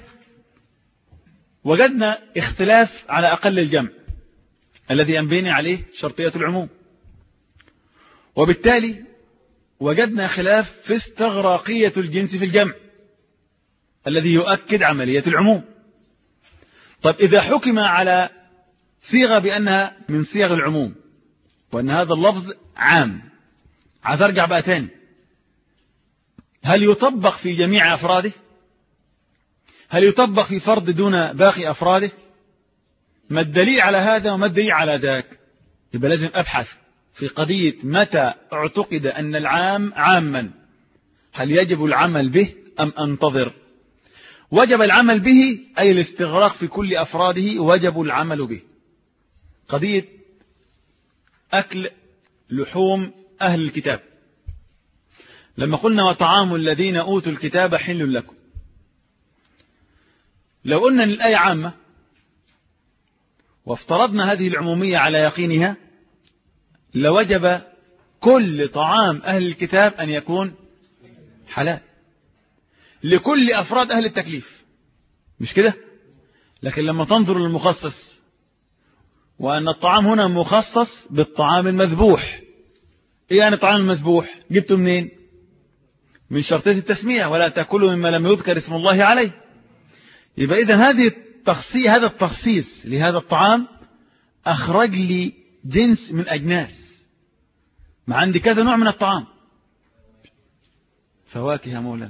[SPEAKER 1] وجدنا اختلاف على أقل الجمع الذي أنبني عليه شرطية العموم، وبالتالي وجدنا خلاف في استغراقية الجنس في الجمع الذي يؤكد عملية العموم. طب إذا حكم على صيغة بأنها من صيغ العموم وأن هذا اللفظ عام، عايز أرجع بقى تاني، هل يطبق في جميع أفراده؟ هل يطبق في فرد دون باقي أفراده؟ ما الدليل على هذا وما الدليل على ذاك؟ يبقى لازم أبحث في قضية متى اعتقد أن العام عاما، هل يجب العمل به أم أنتظر؟ وجب العمل به أي الاستغراق في كل أفراده، وجب العمل به. قضية أكل لحوم أهل الكتاب، لما قلنا وطعام الذين أوتوا الكتاب حل لكم، لو قلنا أن الآية عامة وافترضنا هذه العمومية على يقينها لوجب كل طعام أهل الكتاب أن يكون حلال لكل أفراد أهل التكليف، مش كده؟ لكن لما تنظر للمخصص وأن الطعام هنا مخصص بالطعام المذبوح، إيه يعني الطعام المذبوح؟ جبته منين؟ من شرطية التسمية ولا تأكلوا مما لم يذكر اسم الله عليه. يبقى إذن هذه التخصيص هذا التخصيص لهذا الطعام أخرج لي جنس من أجناس، ما عندي كذا نوع من الطعام، فواكه يا مولانا.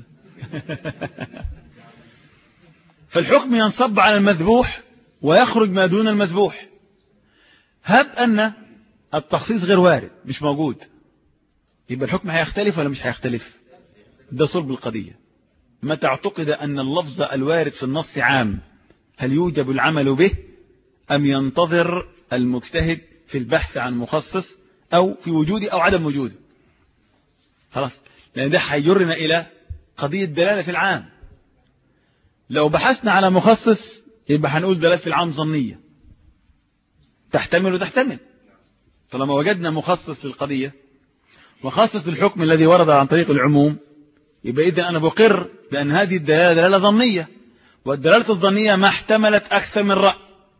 [SPEAKER 1] فالحكم ينصب على المذبوح ويخرج ما دون المذبوح. هب أن التخصيص غير وارد مش موجود، يبقى الحكم هيختلف ولا مش هيختلف؟ ده صلب القضية. متى اعتقد أن اللفظ الوارد في النص عام، هل يوجب العمل به أم ينتظر المجتهد في البحث عن مخصص أو في وجوده أو عدم وجوده؟ خلاص، لأن ده هيجرنا إلى قضية دلالة العام. لو بحثنا على مخصص يبقى هنقول دلالة العام ظنية، تحتمل وتحتمل. طالما وجدنا مخصص للقضية وخصص للحكم الذي ورد عن طريق العموم، يبقى إذن أنا بقر بأن هذه الدلالة دلالة ظنية، والدلالة الظنية ما احتملت أكثر من رأي.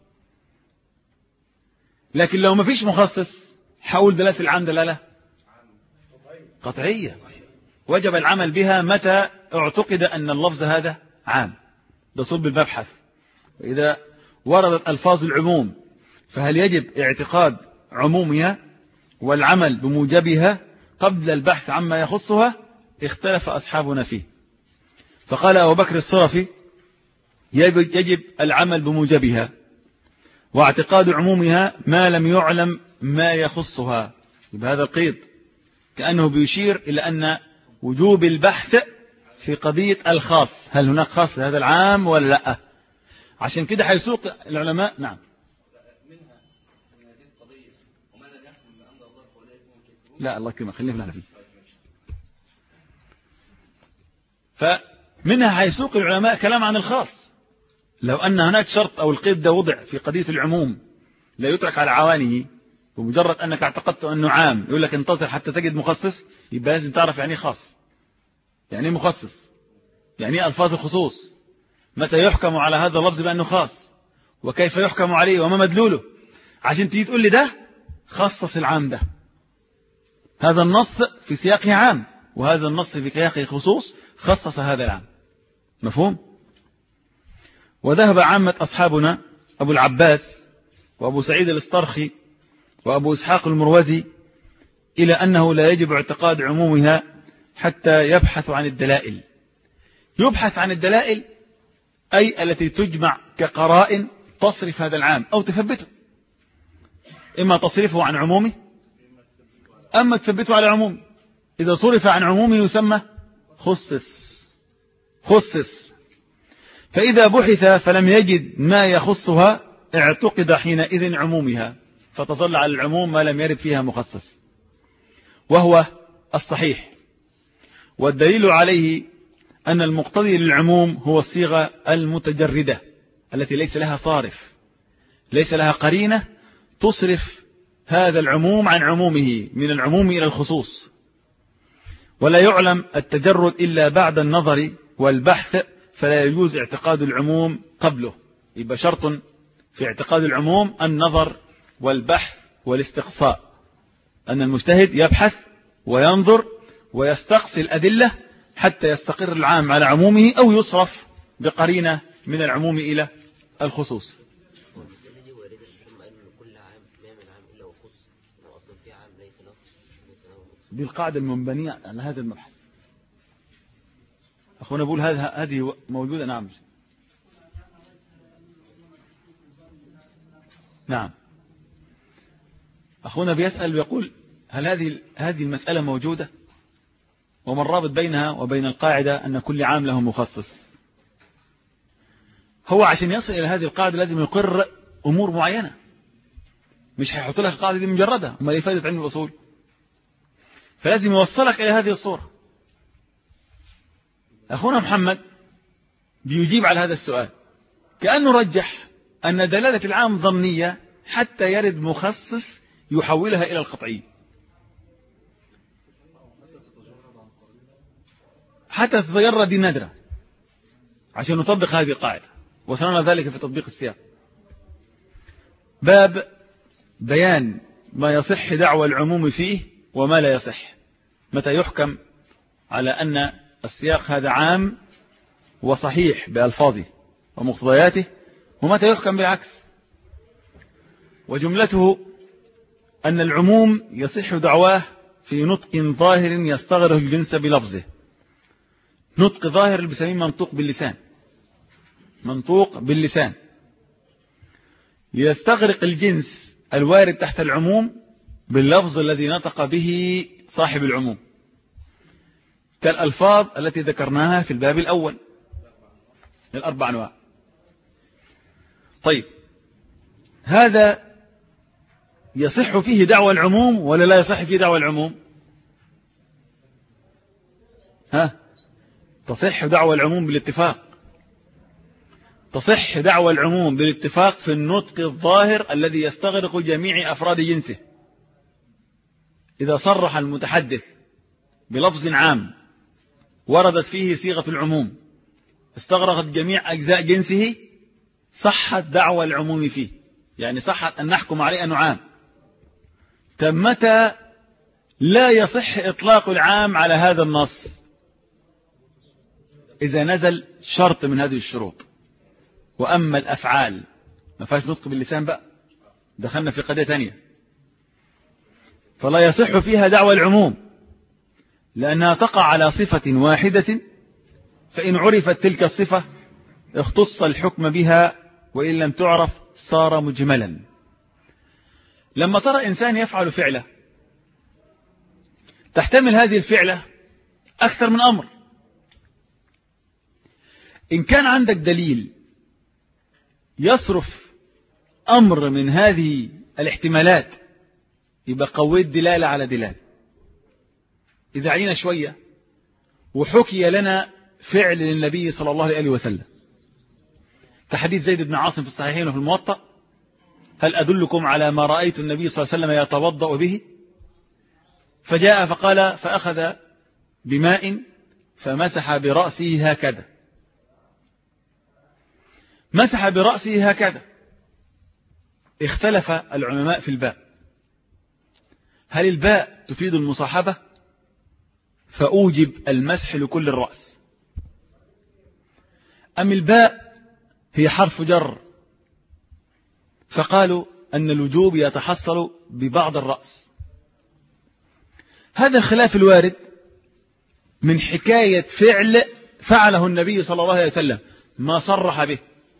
[SPEAKER 1] لكن لو ما فيش مخصص حول دلالة العام دلالة قطعية، وجب العمل بها متى اعتقد أن اللفظ هذا عام. ده صلب المبحث. وإذا وردت ألفاظ العموم فهل يجب اعتقاد عمومها والعمل بموجبها قبل البحث عما يخصها؟ اختلف أصحابنا فيه. فقال أبو بكر الصرفي يجب العمل بموجبها واعتقاد عمومها ما لم يعلم ما يخصها. بهذا القيد كأنه بيشير إلى أن وجوب البحث في قضية الخاص، هل هناك خاص لهذا العام ولا لا. عشان كده هيسوق العلماء. نعم. لا الله يكرمك خلينا في الحنفية. فمنها هيسوق العلماء كلام عن الخاص، لو أن هناك شرط أو القيد ده وضع في قضية العموم لا يترك على عوانه، بمجرد أنك اعتقدت أنه عام يقول لك انتظر حتى تجد مخصص، يبقى لازم تعرف يعني خاص، يعني مخصص، يعني ألفاظ الخصوص، متى يحكم على هذا اللفظ بأنه خاص، وكيف يحكم عليه، وما مدلوله، عشان تيجي تقول لي ده خصص العام ده. هذا النص في سياقه عام، وهذا النص في سياقه خصوص خصص هذا العام. مفهوم؟ وذهب عامة أصحابنا أبو العباس وأبو سعيد الاسطرخي وأبو إسحاق المروزي إلى أنه لا يجب اعتقاد عمومها حتى يبحث عن الدلائل. يبحث عن الدلائل أي التي تجمع كقرائن تصرف هذا العام أو تثبته، إما تصرفه عن عمومه أما تثبته على عمومه. إذا صرف عن عمومه يسمى خصص خصص. فإذا بحث فلم يجد ما يخصها اعتقد حينئذ عمومها، فتظل على العموم ما لم يرد فيها مخصص، وهو الصحيح. والدليل عليه أن المقتضي للعموم هو الصيغة المتجردة التي ليس لها صارف، ليس لها قرينة تصرف هذا العموم عن عمومه، من العموم إلى الخصوص. ولا يعلم التجرد إلا بعد النظر والبحث، فلا يجوز اعتقاد العموم قبله. يبقى شرط في اعتقاد العموم النظر والبحث والاستقصاء، أن المجتهد يبحث وينظر ويستقصي الأدلة حتى يستقر العام على عمومه أو يصرف بقرينة من العموم إلى الخصوص. دي القاعدة المنبنية على هذا المبحث. أخونا بقول هذه موجودة. نعم نعم. أخونا بيسأل ويقول هل هذه هذه المسألة موجودة، وما الرابط بينها وبين القاعدة أن كل عام له مخصص. هو عشان يصل إلى هذه القاعدة لازم يقر أمور معينة، مش هيحط لك القاعدة دي مجردة، وما فائدة علم الأصول، فلازم يوصلك إلى هذه الصورة. أخونا محمد بيجيب على هذا السؤال كأنه رجح أن دلالة العام ظنية حتى يرد مخصص يحولها إلى القطعي، حتى تتجرد نادرة، عشان نطبق هذه القاعدة، وسنرى ذلك في تطبيق السياق. باب بيان ما يصح دعوى العموم فيه وما لا يصح، متى يحكم على أن السياق هذا عام وصحيح بألفاظه ومقتضياته، ومتى يحكم بالعكس. وجملته أن العموم يصح دعواه في نطق ظاهر يستغرق الجنس بلفظه. نطق ظاهر اللي بيسميه منطوق باللسان، منطوق باللسان يستغرق الجنس الوارد تحت العموم باللفظ الذي نطق به صاحب العموم، كالألفاظ التي ذكرناها في الباب الأول، الأربع أنواع. طيب هذا يصح فيه دعوى العموم ولا لا يصح فيه دعوى العموم؟ ها، تصح دعوى العموم بالاتفاق، تصح دعوى العموم بالاتفاق في النطق الظاهر الذي يستغرق جميع أفراد جنسه. إذا صرح المتحدث بلفظ عام وردت فيه صيغة العموم استغرقت جميع أجزاء جنسه، صحت دعوى العموم فيه، يعني صحت أن نحكم عليه أنه عام. طب متى لا يصح إطلاق العام على هذا النص؟ إذا نزل شرط من هذه الشروط. وأما الأفعال ما فيهاش نطق باللسان بقى، دخلنا في قضية ثانية، فلا يصح فيها دعوى العموم لأنها تقع على صفة واحدة، فإن عرفت تلك الصفة اختص الحكم بها، وإن لم تعرف صار مجملا. لما ترى إنسان يفعل فعلة تحتمل هذه الفعلة أكثر من أمر. إن كان عندك دليل يصرف أمر من هذه الاحتمالات يبقى قويت دلالة على دلالة. إذا علينا شوية وحكي لنا فعل للنبي صلى الله عليه وسلم كحديث زيد بن عاصم في الصحيحين وفي الموطأ: هل أدلكم على ما رأيت النبي صلى الله عليه وسلم يتوضأ به؟ فجاء فقال فأخذ بماء فمسح برأسه هكذا، مسح برأسه هكذا. اختلف العلماء في الباء، هل الباء تفيد المصاحبة فأوجب المسح لكل الرأس، أم الباء هي حرف جر فقالوا أن الوجوب يتحصل ببعض الرأس؟ هذا الخلاف الوارد من حكاية فعل فعله النبي صلى الله عليه وسلم، ما صرح به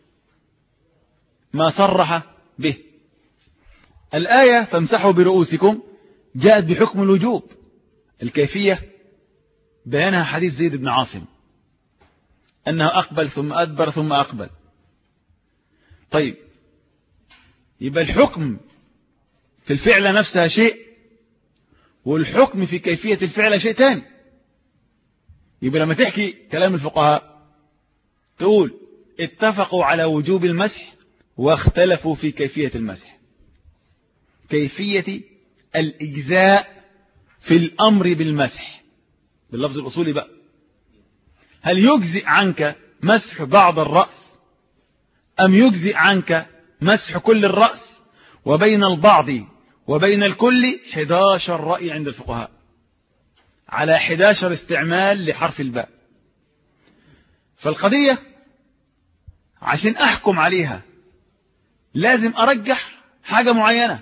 [SPEAKER 1] ما صرح به. الآية فامسحوا برؤوسكم جاءت بحكم الوجوب، الكيفية بيانها حديث زيد بن عاصم أنه أقبل ثم أدبر ثم أقبل. طيب، يبقى الحكم في الفعل نفسها شيء والحكم في كيفية الفعل شيء تاني. يبقى لما تحكي كلام الفقهاء تقول اتفقوا على وجوب المسح واختلفوا في كيفية المسح، كيفية الإجزاء في الأمر بالمسح باللفظ الأصولي بقى. هل يجزئ عنك مسح بعض الرأس أم يجزئ عنك مسح كل الرأس؟ وبين البعض وبين الكل إحدى عشر رأي عند الفقهاء على إحدى عشر استعمال لحرف الباء. فالقضية عشان أحكم عليها لازم أرجح حاجة معينة.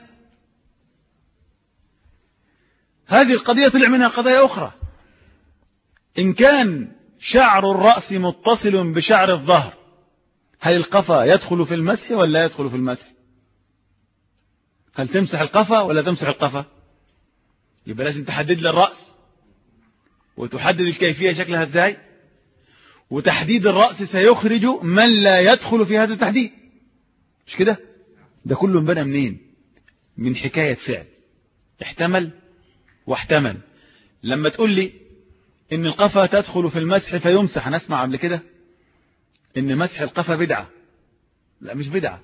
[SPEAKER 1] هذه القضية طلع منها قضايا أخرى. إن كان شعر الرأس متصل بشعر الظهر هل القفا يدخل في المسح ولا يدخل في المسح؟ هل تمسح القفا ولا تمسح القفا؟ يبقى لازم تحدد لي الرأس وتحدد الكيفية شكلها ازاي، وتحديد الرأس سيخرج من لا يدخل في هذا التحديد، مش كده؟ ده كله بنى منين؟ من حكاية فعل احتمل واحتمل. لما تقول لي ان القفا تدخل في المسح فيمسح، انا اسمع قبل كده ان مسح القفا بدعة. لا مش بدعة.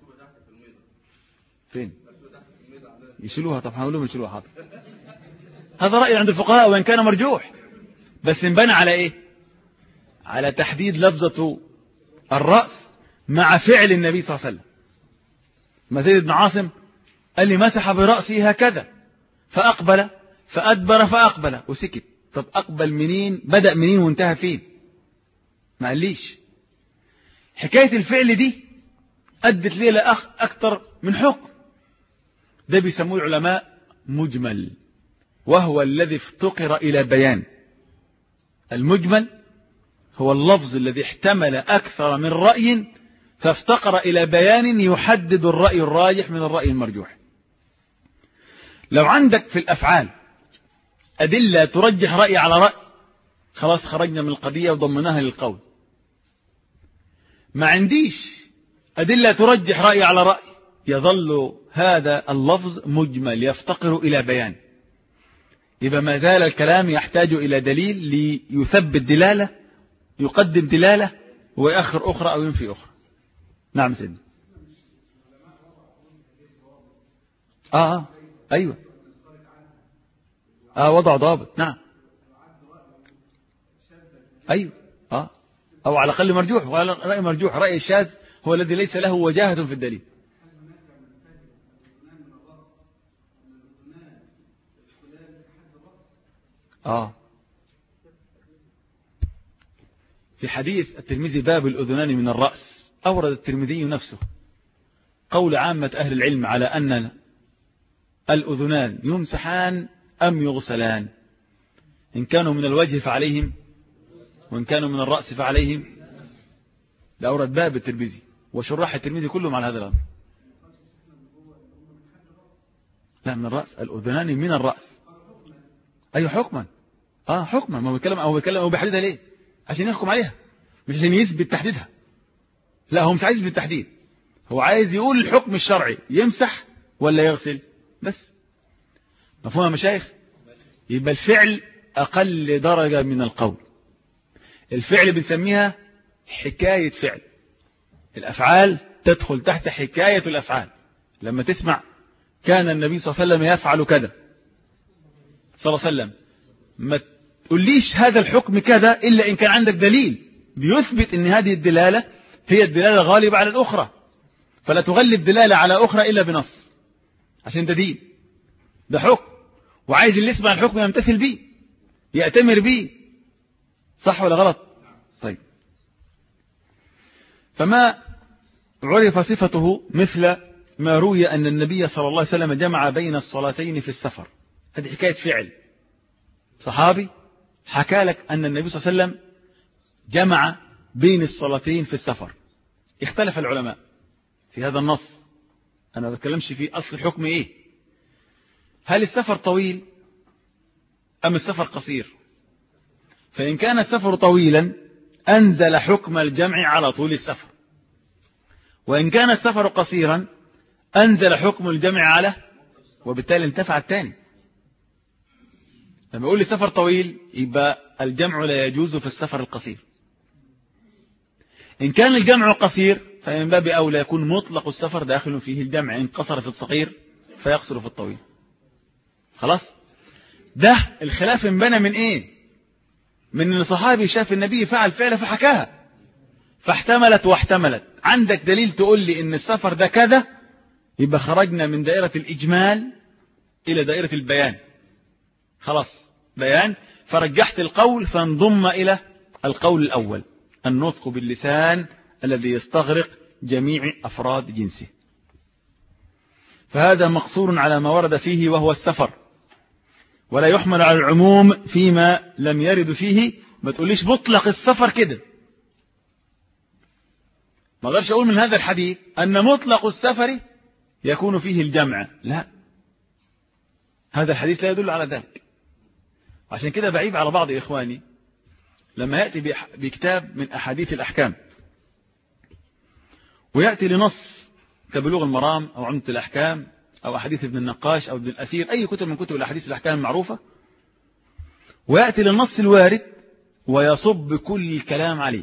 [SPEAKER 1] فين يشيلوها؟ طب هقول لهم يشيلوها. حاضر، هذا رأي عند الفقهاء وإن كان مرجوح، بس انبنى على ايه؟ على تحديد لفظة الرأس مع فعل النبي صلى الله عليه وسلم. ما زيد بن عاصم قال لي مسح برأسه هكذا فأقبل فأدبر فأقبل وسكت. طب أقبل منين؟ بدأ منين وانتهى فين؟ ما قاليش. حكاية الفعل دي أدت لي لأخ أكتر من حكم. ده بيسموه العلماء مجمل، وهو الذي افتقر إلى بيان. المجمل هو اللفظ الذي احتمل أكثر من رأي فافتقر إلى بيان يحدد الرأي الراجح من الرأي المرجوح. لو عندك في الأفعال أدلة ترجح رأي على رأي خلاص خرجنا من القضية وضمناها للقول. ما عنديش أدلة ترجح رأي على رأي يظل هذا اللفظ مجمل يفتقر إلى بيان. يبقى ما زال الكلام يحتاج إلى دليل ليثبت دلالة، يقدم دلالة ويأخر أخرى أو ينفي أخرى. نعم سيدنا. آه, آه أيوة آه وضع ضابط. نعم أيوة آه أو على الأقل مرجوح. رأي مرجوح، رأي الشاذ هو الذي ليس له وجاهة في الدليل. آه في حديث الترمذي باب الأذنان من الرأس أورد الترمذي نفسه قول عامة أهل العلم على أن الأذنان يمسحان أم يغسلان، إن كانوا من الوجه فعليهم وإن كانوا من الرأس فعليهم. لأورد باب الترمذي وشراح الترمذي كلهم على هذا الأمر. لا من الرأس، الأذنان من الرأس. أي حكما اه حكما، ما هو بيتكلم او بيتكلم او بيحددها ليه؟ عشان يحكم عليها، مش عشان يثبت تحديدها. لا هو مش عايز يثبت التحديد، هو عايز يقول الحكم الشرعي يمسح ولا يغسل بس. مفهوم يا مشايخ؟ يبقى الفعل اقل درجة من القول. الفعل بنسميها حكاية فعل، الافعال تدخل تحت حكاية الافعال. لما تسمع كان النبي صلى الله عليه وسلم يفعل كذا صلى الله عليه وسلم، ما تقوليش هذا الحكم كذا إلا إن كان عندك دليل بيثبت أن هذه الدلالة هي الدلالة الغالبة على الأخرى، فلا تغلب دلالة على أخرى إلا بنص، عشان ده دين، ده حكم، وعايز اللي يسمع الحكم يمتثل به يأتمر به. صح ولا غلط؟ طيب، فما عرف صفته مثل ما روي أن النبي صلى الله عليه وسلم جمع بين الصلاتين في السفر. هذه حكاية فعل، صحابي حكى لك أن النبي صلى الله عليه وسلم جمع بين الصلاتين في السفر. اختلف العلماء في هذا النص، أنا ما بتكلمش في أصل الحكم إيه، هل السفر طويل أم السفر قصير؟ فإن كان السفر طويلا أنزل حكم الجمع على طول السفر، وإن كان السفر قصيرا أنزل حكم الجمع على، وبالتالي انتفع الثاني. لما يقول لي سفر طويل يبقى الجمع لا يجوز في السفر القصير. إن كان الجمع قصير فمن باب أولى يكون مطلق السفر داخل فيه الجمع، إن قصر في الصغير فيقصر في الطويل. خلاص، ده الخلاف انبنى من إيه؟ من أن صحابي شاف النبي فعل فعله فحكاها فاحتملت واحتملت. عندك دليل تقول لي إن السفر ده كذا، يبقى خرجنا من دائرة الإجمال إلى دائرة البيان. خلاص بيان، فرجحت القول فانضم إلى القول الأول، النطق باللسان الذي يستغرق جميع أفراد جنسه. فهذا مقصور على ما ورد فيه وهو السفر، ولا يحمل على العموم فيما لم يرد فيه. ما تقوليش مطلق السفر كده، ما اقدرش أقول من هذا الحديث أن مطلق السفر يكون فيه الجمع، لا، هذا الحديث لا يدل على ذلك. عشان كده بعيب على بعض إخواني لما يأتي بكتاب من أحاديث الأحكام ويأتي لنص كبلوغ المرام أو عمدة الأحكام أو أحاديث ابن النقاش أو ابن الأثير، أي كتب من كتب الأحاديث الأحكام المعروفة، ويأتي للنص الوارد ويصب كل الكلام عليه.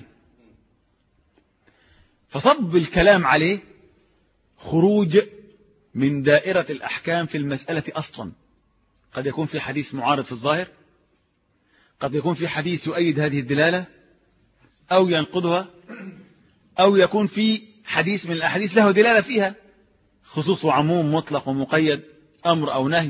[SPEAKER 1] فصب الكلام عليه خروج من دائرة الأحكام في المسألة أصلا. قد يكون في حديث معارض في الظاهر، قد يكون في حديث يؤيد هذه الدلالة أو ينقضها، أو يكون في حديث من الأحاديث له دلالة فيها خصوص وعموم، مطلق ومقيد، أمر أو نهي.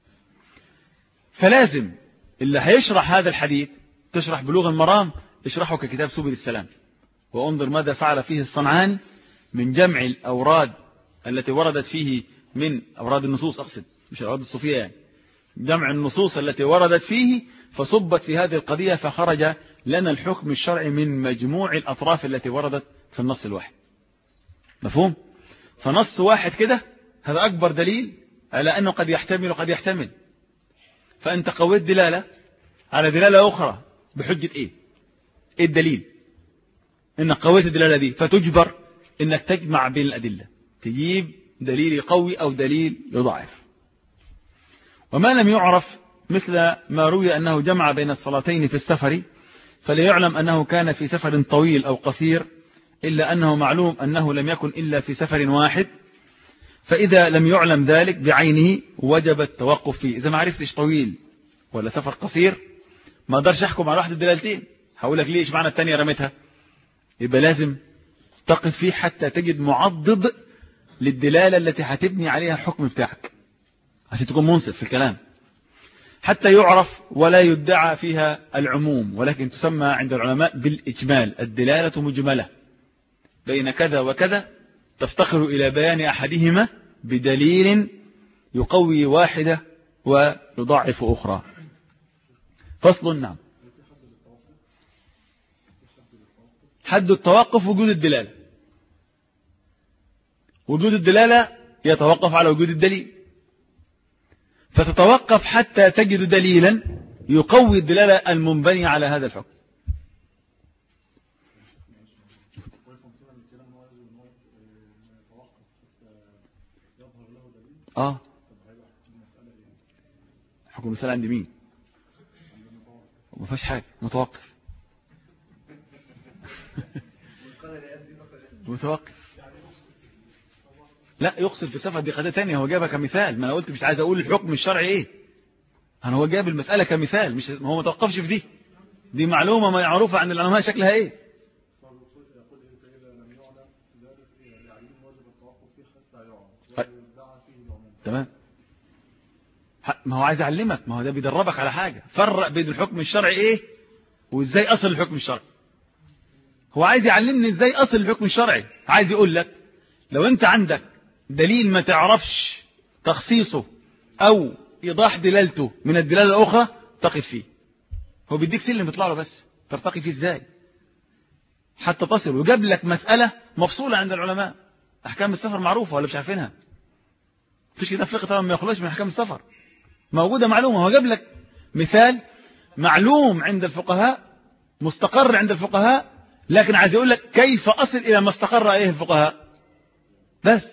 [SPEAKER 1] فلازم اللي هيشرح هذا الحديث، تشرح بلوغ المرام اشرحه ككتاب سبل السلام، وانظر ماذا فعل فيه الصنعاني من جمع الأوراد التي وردت فيه من أوراد النصوص، أقصد مش الأوراد الصوفية يعني، جمع النصوص التي وردت فيه فصبت في هذه القضية، فخرج لنا الحكم الشرعي من مجموع الأطراف التي وردت في النص الواحد. مفهوم؟ فنص واحد كده هذا أكبر دليل على أنه قد يحتمل وقد يحتمل. فأنت قويت دلالة على دلالة أخرى بحجة إيه؟ إيه الدليل؟ إنك قويت الدلالة دي فتجبر إنك تجمع بين الأدلة، تجيب دليل قوي أو دليل يضعف. وما لم يعرف مثل ما روي أنه جمع بين الصلاتين في السفر، فليعلم أنه كان في سفر طويل أو قصير، إلا أنه معلوم أنه لم يكن إلا في سفر واحد، فإذا لم يعلم ذلك بعينه وجب التوقف فيه. إذا ما عرفتش طويل ولا سفر قصير ما أقدرش أحكم على واحد الدلالتين، هقول لك ليش معنى التانية رميتها، يبقى لازم تقف فيه حتى تجد معضد للدلالة التي هتبني عليها الحكم بتاعك عشان تكون منصف في الكلام، حتى يعرف ولا يدعى فيها العموم، ولكن تسمى عند العلماء بالإجمال، الدلالة مجملة بين كذا وكذا تفتقر إلى بيان أحدهما بدليل يقوي واحدة ويضعف أخرى. فصل. نعم، حد التوقف وجود الدلالة. وجود الدلالة يتوقف على وجود الدليل، فتتوقف حتى تجد دليلا يقوي الدلالة المنبنية على هذا الحكم. اه حكم المسألة عند مين؟ ما فيهاش حاجة، متوقف. متوقف. لا يقصد في السفر دي قضية تانية، هو جابها كمثال. ما انا قلت مش عايز اقول الحكم الشرعي ايه، انا هو جاب المسألة كمثال، مش هو ما توقفش في دي. دي معلومة معروفة عن العلماء شكلها ايه. تمام. ما هو عايز يعلمك، ما هو ده بيدربك على حاجة. فرق بين الحكم الشرعي ايه وازاي اصل الحكم الشرعي. هو عايز يعلمني ازاي اصل الحكم الشرعي. عايز يقول لك لو انت عندك دليل ما تعرفش تخصيصه او ايضاح دلالته من الدلالة الاخرى تقف فيه. هو بيديك سلم بيطلع له بس ترتقي فيه ازاي حتى تصل. وجاب لك مسألة مفصولة عند العلماء. احكام السفر معروفة ولا مش عارفينها؟ مفيش كده فقه طبعا ما يخرجش من احكام السفر، موجودة معلومة. هو جاب لك مثال معلوم عند الفقهاء، مستقر عند الفقهاء، لكن عايز يقول لك كيف أصل إلى ما استقر عليه الفقهاء بس.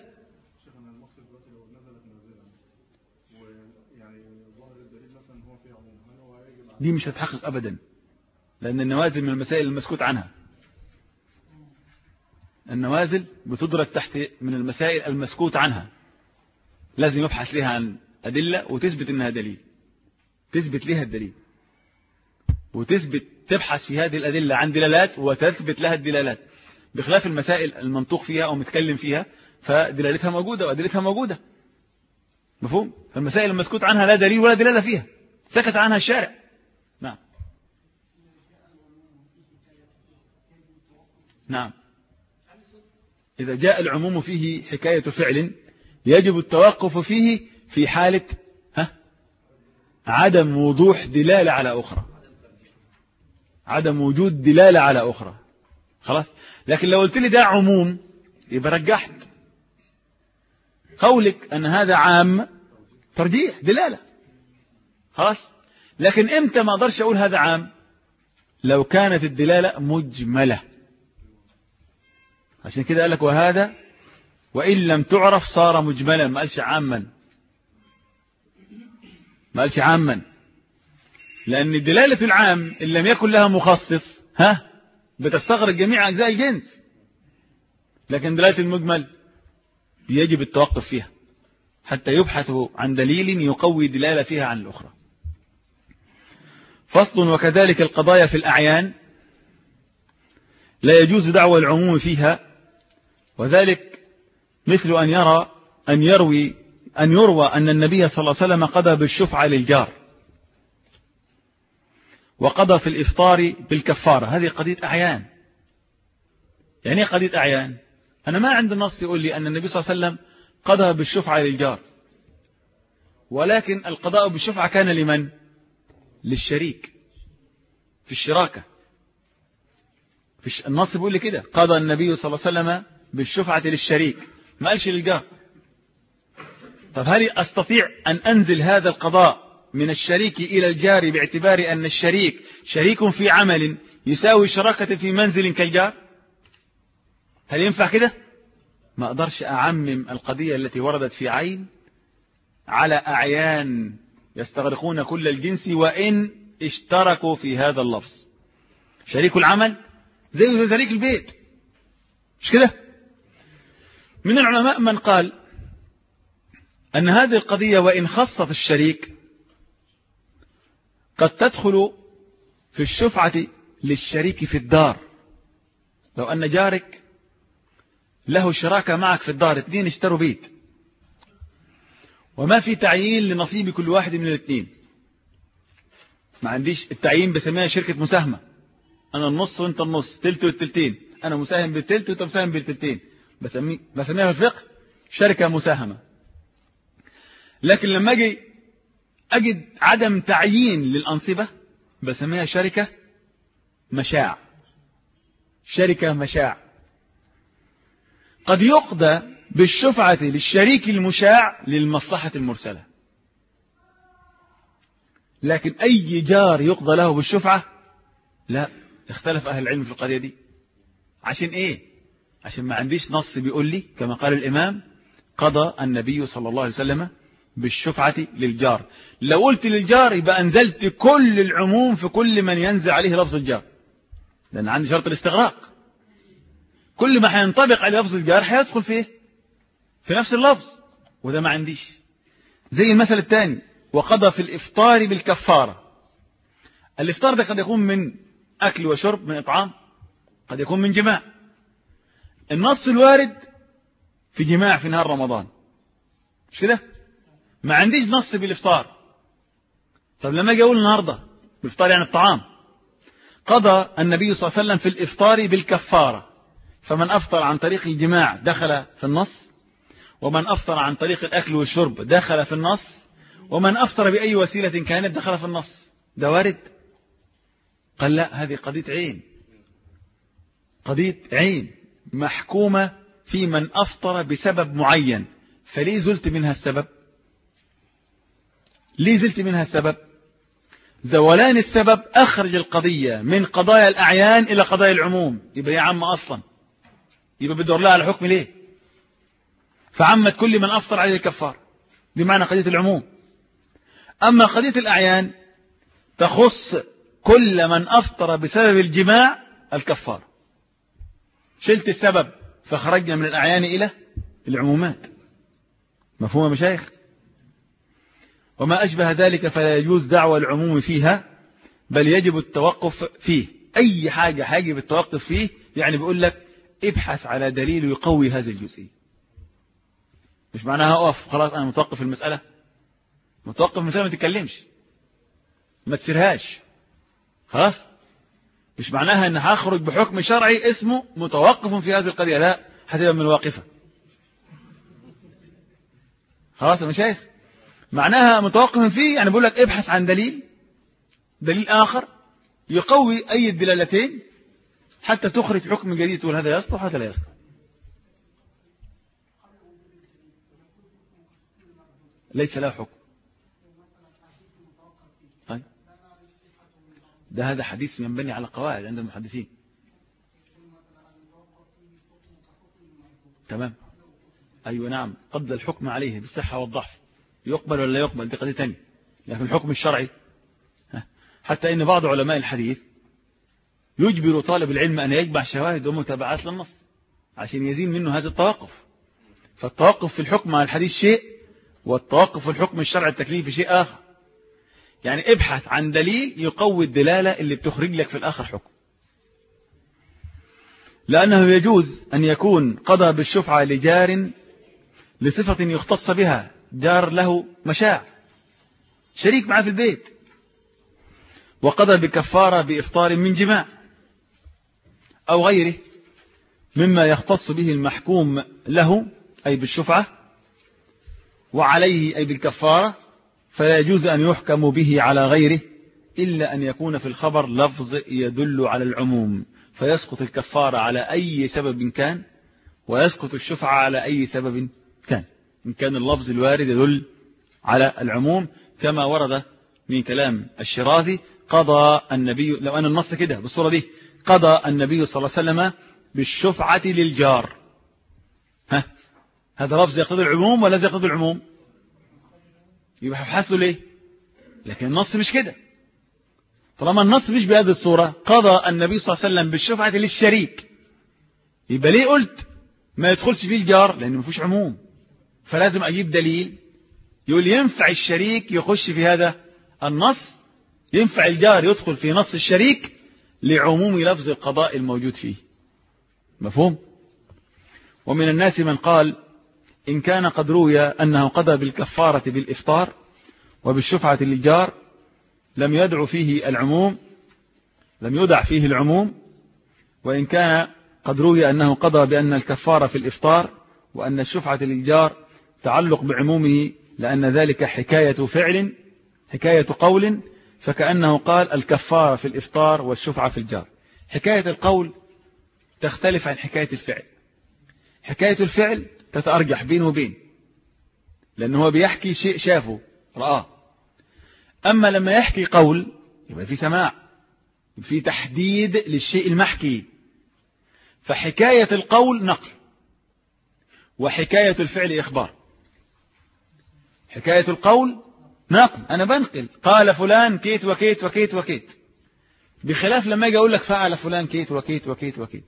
[SPEAKER 1] دي مش هتحقق أبدا، لأن النوازل من المسائل المسكوت عنها. النوازل بتدرك تحت من المسائل المسكوت عنها، لازم يبحث لها عن أدلة وتثبت إنها دليل، تثبت لها الدليل وتثبت، تبحث في هذه الأدلة عن دلالات وتثبت لها الدلالات، بخلاف المسائل المنطوق فيها أو متكلم فيها فدلالتها موجودة وأدلتها موجودة. مفهوم؟ فالمسائل المسكوت عنها لا دليل ولا دلالة فيها، سكت عنها الشارع. نعم نعم. إذا جاء العموم فيه حكاية فعل يجب التوقف فيه في حالة ها عدم وضوح دلالة على أخرى، عدم وجود دلالة على أخرى. خلاص. لكن لو قلت لي ده عموم يبقى رجحت قولك أن هذا عام، ترجيح دلالة. خلاص. لكن امتى ما اقدرش اقول هذا عام؟ لو كانت الدلالة مجملة. عشان كده قال لك وهذا وإن لم تعرف صار مجملا، ما قالش عاما، ما قالش عاما، لأن دلالة العام إن لم يكن لها مخصص ها بتستغرق جميع أجزاء الجنس، لكن دلالة المجمل يجب التوقف فيها حتى يبحث عن دليل يقوي دلالة فيها عن الأخرى. فصل. وكذلك القضايا في الأعيان لا يجوز دعوى العموم فيها، وذلك مثل أن يرى أن يروي أن يروى أن النبي صلى الله عليه وسلم قضى بالشفعة للجار وقضى في الإفطار بالكفارة. هذه قضية أعيان. يعني ايه قضية أعيان؟ أنا ما عند النص يقول لي أن النبي صلى الله عليه وسلم قضى بالشفعة للجار، ولكن القضاء بالشفعة كان لمن؟ للشريك في الشراكة. في النص بيقول لي كده قضى النبي صلى الله عليه وسلم بالشفعة للشريك، ما قالش للجار. طب هل أستطيع أن أنزل هذا القضاء من الشريك إلى الجار باعتبار أن الشريك شريك في عمل يساوي شراكة في منزل كالجار؟ هل ينفع كده؟ ما أقدرش أعمم القضية التي وردت في عين على أعيان يستغرقون كل الجنس وإن اشتركوا في هذا اللفظ. شريك العمل زي شريك البيت، مش كده؟ من العلماء من قال أن هذه القضية وإن خصت الشريك قد تدخل في الشفعة للشريك في الدار. لو أن جارك له شراكة معك في الدار، اثنين اشتروا بيت وما في تعيين لنصيب كل واحد من الاثنين، ما عنديش التعيين، بسميها شركة مساهمة، أنا النص وأنت النص، تلت والتلتين، أنا مساهم بالتلت وأنت مساهم بالتلتين، بسمي بسميها في الفقه شركة مساهمة. لكن لما أجي أجد عدم تعيين للأنصبة بسميها شركة مشاع، شركة مشاع. قد يقضى بالشفعة للشريك المشاع للمصلحة المرسلة. لكن أي جار يقضى له بالشفعة لا، اختلف أهل العلم في القضية دي. عشان إيه؟ عشان ما عنديش نص بيقول لي كما قال الإمام قضى النبي صلى الله عليه وسلم بالشفعة للجار. لو قلت للجار يبقى أنزلت كل العموم في كل من ينزل عليه لفظ الجار، لأن عندي شرط الاستغراق. كل ما هينطبق على لفظ الجار هيدخل فيه في نفس اللفظ، وده ما عنديش. زي المثل الثاني، وقضى في الإفطار بالكفارة. الإفطار ده قد يكون من أكل وشرب، من إطعام، قد يكون من جماع. النص الوارد في جماع في نهار رمضان، مش كده؟ ما عنديش نص بالإفطار. طب لما أجي أقول النهاردة بالإفطار يعني الطعام، قضى النبي صلى الله عليه وسلم في الإفطار بالكفارة، فمن أفطر عن طريق الجماع دخل في النص، ومن أفطر عن طريق الأكل والشرب دخل في النص، ومن أفطر بأي وسيلة كانت دخل في النص. ده وارد؟ قال لا، هذه قضية عين، قضية عين محكومة في من أفطر بسبب معين. فليه زلت منها السبب؟ ليه زلت منها السبب؟ زولان السبب أخرج القضية من قضايا الأعيان إلى قضايا العموم. يبقى هي عامة أصلا، يبقى بدور لها على الحكم ليه؟ فعمت كل من أفطر عليه الكفار، بمعنى قضية العموم. أما قضية الأعيان تخص كل من أفطر بسبب الجماع الكفار. شلت السبب فخرجنا من الأعيان إلى العمومات. مفهوم يا مشايخ؟ وما أشبه ذلك فلا يجوز دعوى العموم فيها، بل يجب التوقف فيه. أي حاجة حاجة بالتوقف فيه، يعني بيقول لك ابحث على دليل يقوي هذه الجزئية. مش معناها أقف خلاص أنا متوقف في المسألة. متوقف في المسألة ما تتكلمش، ما تسيرهاش خلاص. مش معناها أن هخرج بحكم شرعي اسمه متوقف في هذه القضية، لا، هتبقى من الواقفة خلاص يا مشايخ. معناها متوقف فيه يعني بقول لك ابحث عن دليل دليل آخر يقوي أي الدلالتين حتى تخرج حكم جديد تقول هذا يصلح وهذا لا يصلح. ليس له حكم. ده هذا حديث ينبني على قواعد عند المحدثين. تمام، أيوة نعم، قبل الحكم عليه بالصحة والضعف يقبل ولا لا يقبل دي قضية تانية. لكن الحكم الشرعي، حتى إن بعض علماء الحديث يجبر طالب العلم أن يجمع شواهد ومتابعات للنص عشان يزين منه هذا التوقف. فالتوقف في الحكم على الحديث شيء، والتوقف في الحكم الشرعي التكليفي شيء آخر. يعني ابحث عن دليل يقوي الدلالة اللي بتخرج لك في الآخر حكم. لأنه يجوز أن يكون قضى بالشفعة لجار لصفة يختص بها، جار له مشاع شريك معه في البيت، وقضى بكفارة بإفطار من جماع أو غيره مما يختص به المحكوم له أي بالشفعة وعليه أي بالكفارة، فلا يجوز أن يحكم به على غيره إلا أن يكون في الخبر لفظ يدل على العموم، فيسقط الكفارة على أي سبب كان، ويسقط الشفعة على أي سبب كان، إن كان اللفظ الوارد يدل على العموم، كما ورد من كلام الشرازي قضى النبي، لو أن النص كده بالصورة دي، قضى النبي صلى الله عليه وسلم بالشفعة للجار. ها، هذا لفظ يقتضي العموم ولا يقتضي العموم؟ يبقى حصله ليه؟ لكن النص مش كده. طالما النص مش بهذه الصورة، قضى النبي صلى الله عليه وسلم بالشفعة للشريك، يبقى ليه قلت ما يدخلش فيه الجار؟ لأنه ما فيش عموم. فلازم أجيب دليل يقول ينفع الشريك يخش في هذا النص، ينفع الجار يدخل في نص الشريك لعموم لفظ القضاء الموجود فيه. مفهوم؟ ومن الناس من قال إن كان قد روي أنه قضى بالكفارة بالإفطار وبالشفعة للجار لم يدع فيه العموم، لم يدع فيه العموم، وإن كان قد روي أنه قضى بأن الكفارة في الإفطار وأن الشفعة للجار تعلق بعمومه، لأن ذلك حكاية فعل حكاية قول، فكأنه قال الكفارة في الإفطار والشفعة في الجار. حكاية القول تختلف عن حكاية الفعل. حكاية الفعل تتأرجح بينه وبين، لأنه هو بيحكي شيء شافه رآه. أما لما يحكي قول يبقى في سماع، في تحديد للشيء المحكي. فحكاية القول نقل، وحكاية الفعل إخبار. حكاية القول نقل، أنا بنقل قال فلان كيت وكيت وكيت وكيت، بخلاف لما يجي أقول لك فعل فلان كيت وكيت وكيت وكيت.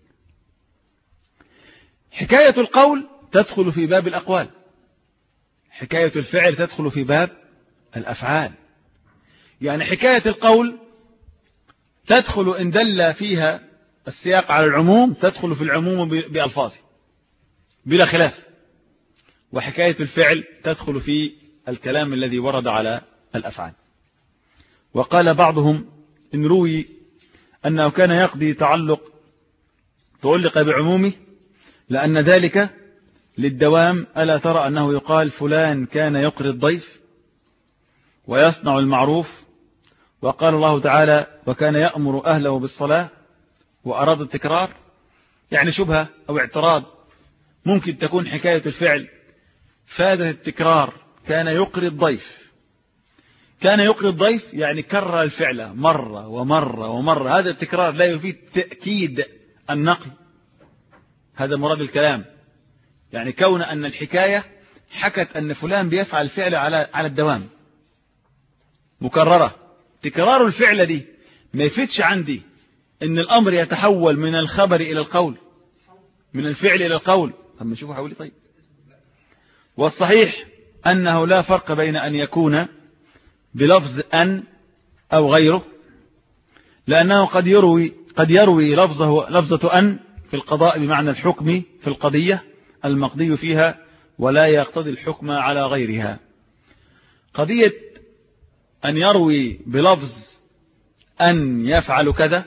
[SPEAKER 1] حكاية القول تدخل في باب الأقوال، حكاية الفعل تدخل في باب الأفعال. يعني حكاية القول تدخل إن دل فيها السياق على العموم تدخل في العموم بألفاظه بلا خلاف، وحكاية الفعل تدخل في الكلام الذي ورد على الأفعال. وقال بعضهم إن روي أنه كان يقضي تعلق تعلق بعمومه لأن ذلك للدوام. ألا ترى أنه يقال فلان كان يقري الضيف ويصنع المعروف، وقال الله تعالى وكان يأمر أهله بالصلاة، وأراد التكرار. يعني شبهة أو اعتراض ممكن تكون حكاية الفعل فادت التكرار، كان يقري الضيف. كان يقري الضيف يعني كرر الفعل مرة ومرة ومرة، هذا التكرار لا يفيد تأكيد النقل، هذا مراد الكلام. يعني كون أن الحكاية حكت أن فلان بيفعل الفعل على على الدوام مكررة، تكرار الفعل دي ما يفيدش عندي أن الأمر يتحول من الخبر إلى القول، من الفعل إلى القول. أما نشوفوا حولي. طيب، والصحيح أنه لا فرق بين أن يكون بلفظ أن أو غيره، لأنه قد يروي قد يروي لفظه لفظة أن في القضاء بمعنى الحكم في القضية المقضي فيها، ولا يقتضي الحكم على غيرها. قضية أن يروي بلفظ أن يفعل كذا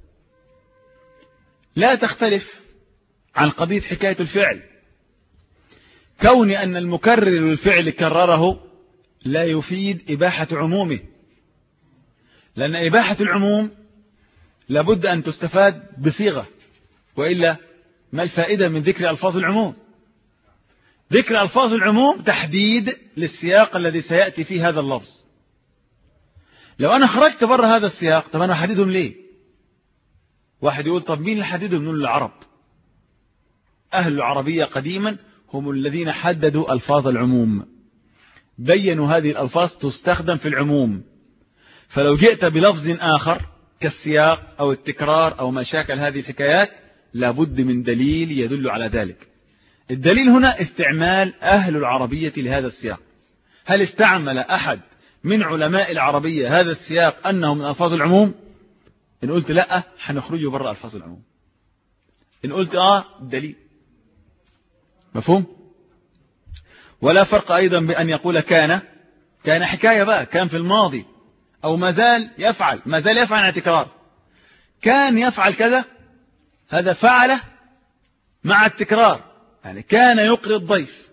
[SPEAKER 1] لا تختلف عن قضية حكاية الفعل. كون أن المكرر للفعل كرره لا يفيد إباحة عمومه، لأن إباحة العموم لابد أن تستفاد بصيغة، وإلا ما الفائدة من ذكر ألفاظ العموم؟ ذكر ألفاظ العموم تحديد للسياق الذي سيأتي فيه هذا اللفظ. لو أنا خرجت بره هذا السياق، طب أنا أحددهم ليه؟ واحد يقول طب مين اللي حددهم؟ من العرب. أهل العربية قديما هم الذين حددوا ألفاظ العموم، بينوا هذه الألفاظ تستخدم في العموم. فلو جئت بلفظ آخر كالسياق أو التكرار أو ما شاكل هذه الحكايات لابد من دليل يدل على ذلك. الدليل هنا استعمال أهل العربية لهذا السياق. هل استعمل أحد من علماء العربية هذا السياق أنه من ألفاظ العموم؟ إن قلت لا هنخرجه برا ألفاظ العموم، إن قلت آه الدليل. مفهوم؟ ولا فرق أيضا بأن يقول كان كان حكاية بقى، كان في الماضي أو ما زال يفعل ما زال يفعل عن تكرار. كان يفعل كذا، هذا فعل مع التكرار، يعني كان يقري الضيف.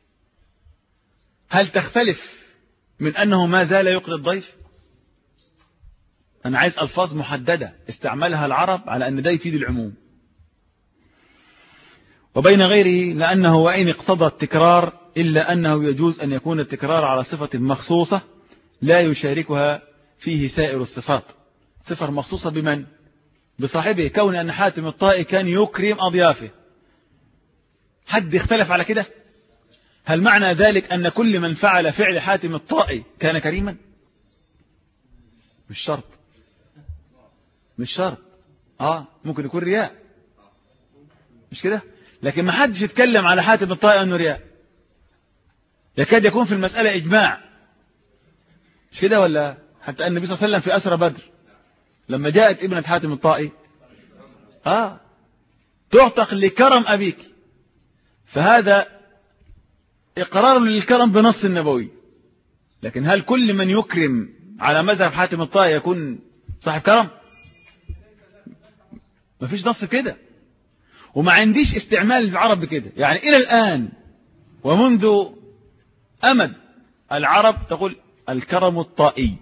[SPEAKER 1] هل تختلف من أنه ما زال يقري الضيف؟ أنا عايز ألفاظ محددة استعملها العرب على أن ده يفيد العموم. وبين غيره لأنه وإن اقتضى التكرار إلا أنه يجوز أن يكون التكرار على صفة مخصوصة لا يشاركها فيه سائر الصفات. صفة مخصوصة بمن؟ بصاحبه. كون أن حاتم الطائي كان يكرم أضيافه، حد اختلف على كده؟ هل معنى ذلك أن كل من فعل فعل حاتم الطائي كان كريما؟ مش شرط، مش شرط. آه ممكن يكون رياء، مش كده؟ لكن ما حدش يتكلم على حاتم الطائي أنه رياء. يكاد يكون في المسألة إجماع، مش كده ولا؟ حتى أن النبي صلى الله عليه وسلم في أسرى بدر لما جاءت ابنة حاتم الطائي آه تعتق لكرم أبيك، فهذا إقرار للكرم بنص النبوي. لكن هل كل من يكرم على مذهب حاتم الطائي يكون صاحب كرم؟ ما فيش نص كده، وما عنديش استعمال العرب بكده. يعني إلى الآن ومنذ أمد العرب تقول الكرم الطائي،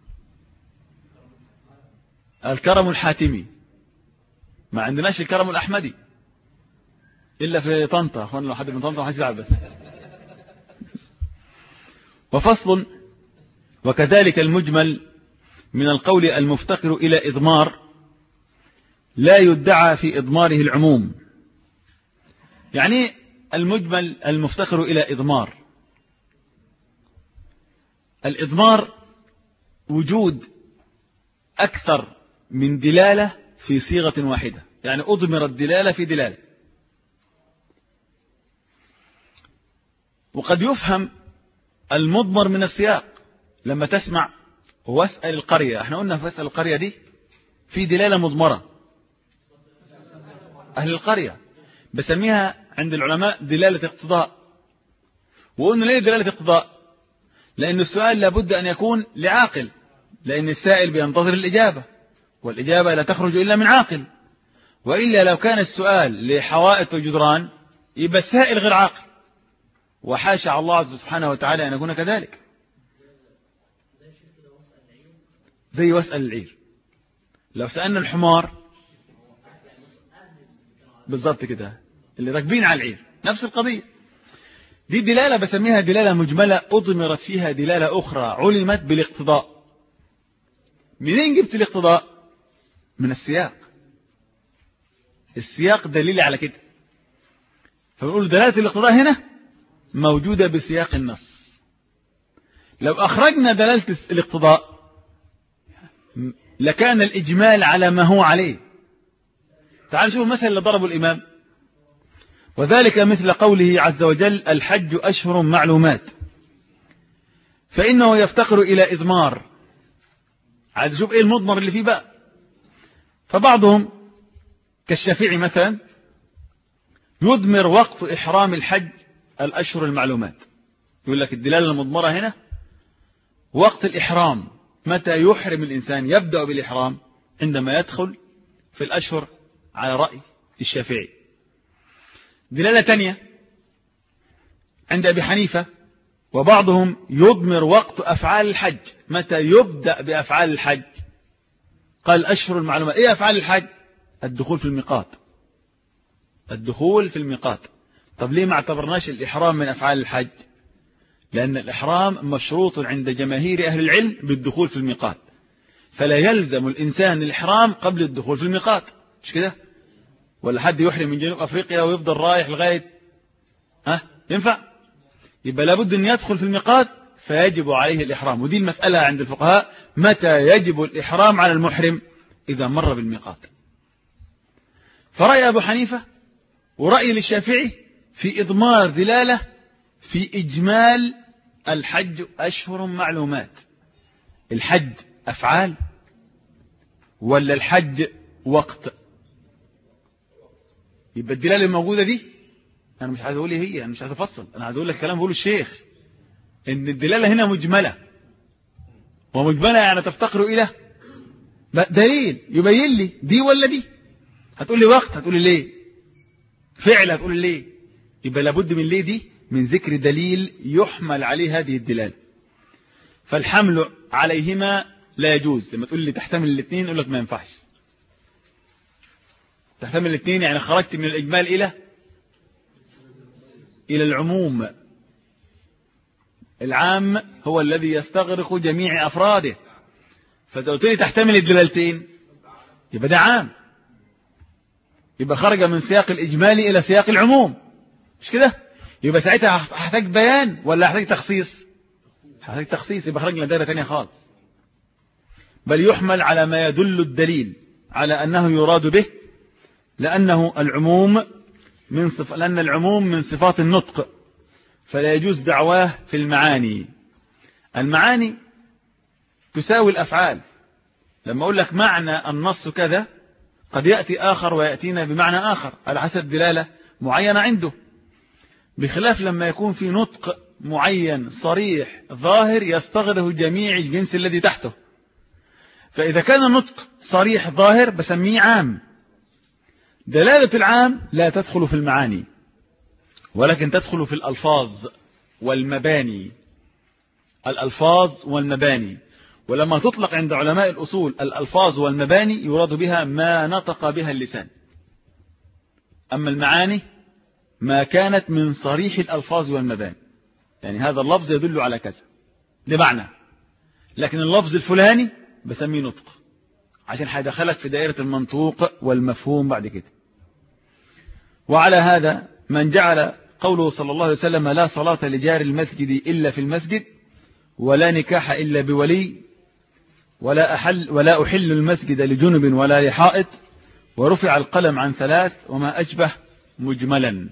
[SPEAKER 1] الكرم الحاتمي، ما عندناش الكرم الأحمدي إلا في طنطا. أخوانا لو حد من طنطا ما حد يزعل بس. وفصل وكذلك المجمل من القول المفتقر إلى إضمار لا يدعى في إضماره العموم. يعني المجمل المفتقر إلى إضمار، الإضمار وجود أكثر من دلالة في صيغة واحدة، يعني أضمر الدلالة في دلالة. وقد يفهم المضمر من السياق لما تسمع واسأل القرية، احنا قلنا في واسأل القرية دي في دلالة مضمرة، أهل القرية بسميها عند العلماء دلالة اقتضاء. وقلنا ليه دلالة اقتضاء؟ لأن السؤال لابد أن يكون لعاقل، لأن السائل بينتظر الإجابة، والإجابة لا تخرج إلا من عاقل، وإلا لو كان السؤال لحوائط وجدران يبقى السائل غير عاقل، وحاشا الله عز سبحانه وتعالى أن يكون كذلك. زي واسأل العير، لو سألنا الحمار بالضبط كده اللي راكبين على العير نفس القضية. دي دلالة بسميها دلالة مجملة أضمرت فيها دلالة أخرى علمت بالاقتضاء. منين جبت الاقتضاء؟ من السياق، السياق دليل على كده. فبنقول دلالة الاقتضاء هنا موجودة بسياق النص. لو أخرجنا دلالة الاقتضاء لكان الإجمال على ما هو عليه. تعال شوف مثل اللي ضربه الإمام، وذلك مثل قوله عز وجل الحج أشهر معلومات، فإنه يفتقر إلى إضمار. عايز شوف إيه المضمر اللي فيه بقى. فبعضهم كالشافعي مثلا يضمر وقت إحرام الحج الأشهر المعلومات، يقول لك الدلالة المضمرة هنا وقت الإحرام، متى يحرم الإنسان، يبدأ بالإحرام عندما يدخل في الأشهر على رأي الشافعي. دلالة تانية عند أبي حنيفة وبعضهم يضمر وقت أفعال الحج، متى يبدأ بأفعال الحج، قال أشهر المعلومات. إيه أفعال الحج؟ الدخول في الميقات، الدخول في الميقات. طب ليه ما اعتبرناش الإحرام من أفعال الحج؟ لأن الإحرام مشروط عند جماهير أهل العلم بالدخول في الميقات، فلا يلزم الإنسان الإحرام قبل الدخول في الميقات، مش كده؟ ولا حد يحرم من جنوب أفريقيا ويفضل رايح لغاية ها ينفع؟ يبقى لابد أن يدخل في الميقات فيجب عليه الإحرام. ودي المسألة عند الفقهاء، متى يجب الإحرام على المحرم؟ إذا مر بالميقات. فرأي أبو حنيفة ورأي للشافعي في إضمار دلالة في إجمال الحج أشهر معلومات. الحج أفعال ولا الحج وقت؟ يبقى الدلالة الموجودة دي أنا مش عايز أقول إيه هي، أنا مش عايز أفصل، أنا عايز أقول لك كلام بقوله الشيخ، إن الدلالة هنا مجملة، ومجملة يعني تفتقر إلى دليل يبين لي دي ولا دي. هتقول لي وقت، هتقول لي ليه، فعل، هتقول لي ليه. يبقى لابد من ليه دي، من ذكر دليل يحمل عليه هذه الدلالة. فالحمل عليهما لا يجوز. لما تقول لي تحتمل الاثنين أقول لك ما ينفعش. تحتمل الاثنين يعني خرجت من الإجمال إلى إلى العموم. العام هو الذي يستغرق جميع أفراده، فإذا قلت لي تحتمل الدلالتين يبقى ده عام، يبقى خرج من سياق الإجمالي إلى سياق العموم، مش كده؟ يبقى ساعتها هحتاج بيان ولا هحتاج تخصيص؟ هحتاج تخصيص، يبقى خرجنا دائرة تانية خالص. بل يحمل على ما يدل الدليل على أنه يراد به، لأنه العموم من صف... لأن العموم من صفات النطق، فلا يجوز دعواه في المعاني. المعاني تساوي الأفعال. لما أقول لك معنى النص كذا قد يأتي آخر ويأتينا بمعنى آخر على حسب دلالة معينة عنده، بخلاف لما يكون في نطق معين صريح ظاهر يستغرق جميع الجنس الذي تحته. فإذا كان النطق صريح ظاهر بسميه عام. دلالة العام لا تدخل في المعاني، ولكن تدخل في الألفاظ والمباني. الألفاظ والمباني، ولما تطلق عند علماء الأصول الألفاظ والمباني يراد بها ما نطق بها اللسان، أما المعاني ما كانت من صريح الألفاظ والمباني، يعني هذا اللفظ يدل على كذا، ده معنى. لكن اللفظ الفلاني بسميه نطق عشان هيدخلك في دائرة المنطوق والمفهوم بعد كده. وعلى هذا من جعل قوله صلى الله عليه وسلم لا صلاة لجار المسجد إلا في المسجد ولا نكاح إلا بولي ولا أحل ولا أحل المسجد لجنب ولا لحائط ورفع القلم عن ثلاث وما أشبه مجملا،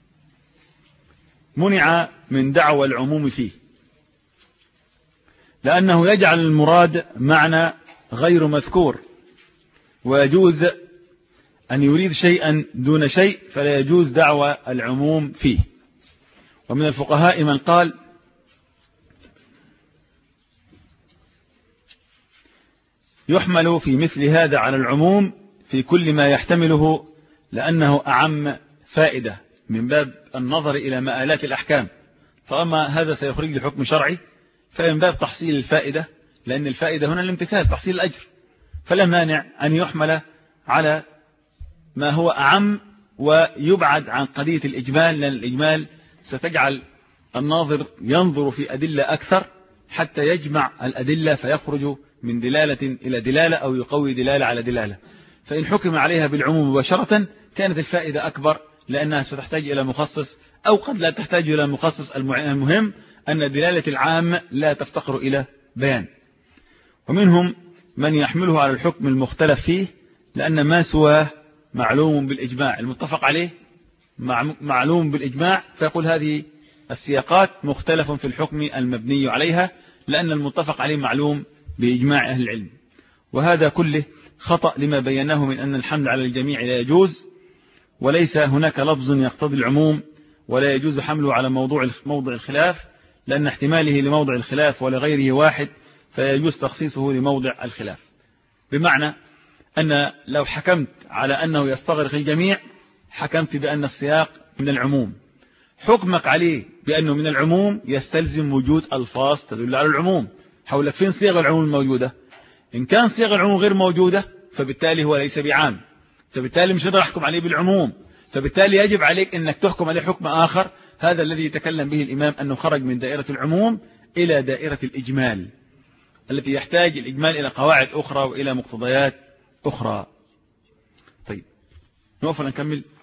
[SPEAKER 1] منع من دعوى العموم فيه لأنه يجعل المراد معنى غير مذكور، ويجوز أن يريد شيئا دون شيء فلا يجوز دعوى العموم فيه. ومن الفقهاء من قال يحمل في مثل هذا على العموم في كل ما يحتمله لأنه أعم فائدة من باب النظر إلى مآلات الأحكام، فأما هذا سيخرج لحكم شرعي فمن باب تحصيل الفائدة، لأن الفائدة هنا الامتثال تحصيل الأجر، فلا مانع أن يحمل على ما هو أعم ويبعد عن قضية الإجمال، لأن الإجمال ستجعل الناظر ينظر في أدلة أكثر حتى يجمع الأدلة فيخرج من دلالة إلى دلالة أو يقوي دلالة على دلالة. فإن حكم عليها بالعموم مباشرة كانت الفائدة أكبر لأنها ستحتاج إلى مخصص أو قد لا تحتاج إلى مخصص. المهم أن دلالة العام لا تفتقر إلى بيان. ومنهم من يحمله على الحكم المختلف فيه لأن ما سواه معلوم بالإجماع، المتفق عليه معلوم بالإجماع، فيقول هذه السياقات مختلف في الحكم المبني عليها لأن المتفق عليه معلوم بإجماع أهل العلم. وهذا كله خطأ لما بيناه من أن الحمل على الجميع لا يجوز، وليس هناك لفظ يقتضي العموم ولا يجوز حمله على موضوع موضع الخلاف، لأن احتماله لموضع الخلاف ولغيره واحد فيجوز تخصيصه لموضع الخلاف. بمعنى أن لو حكمت على أنه يستغرق الجميع حكمت بأن السياق من العموم، حكمك عليه بأنه من العموم يستلزم وجود ألفاظ تدل على العموم. حولك فين صيغ العموم الموجودة؟ إن كان صيغ العموم غير موجودة فبالتالي هو ليس بعام، فبالتالي مش هقدر أحكم عليه بالعموم، فبالتالي يجب عليك أنك تحكم عليه حكم آخر. هذا الذي يتكلم به الإمام أنه خرج من دائرة العموم إلى دائرة الإجمال التي يحتاج الإجمال إلى قواعد أخرى وإلى مقتضيات أخرى. طيب نوقف نكمل.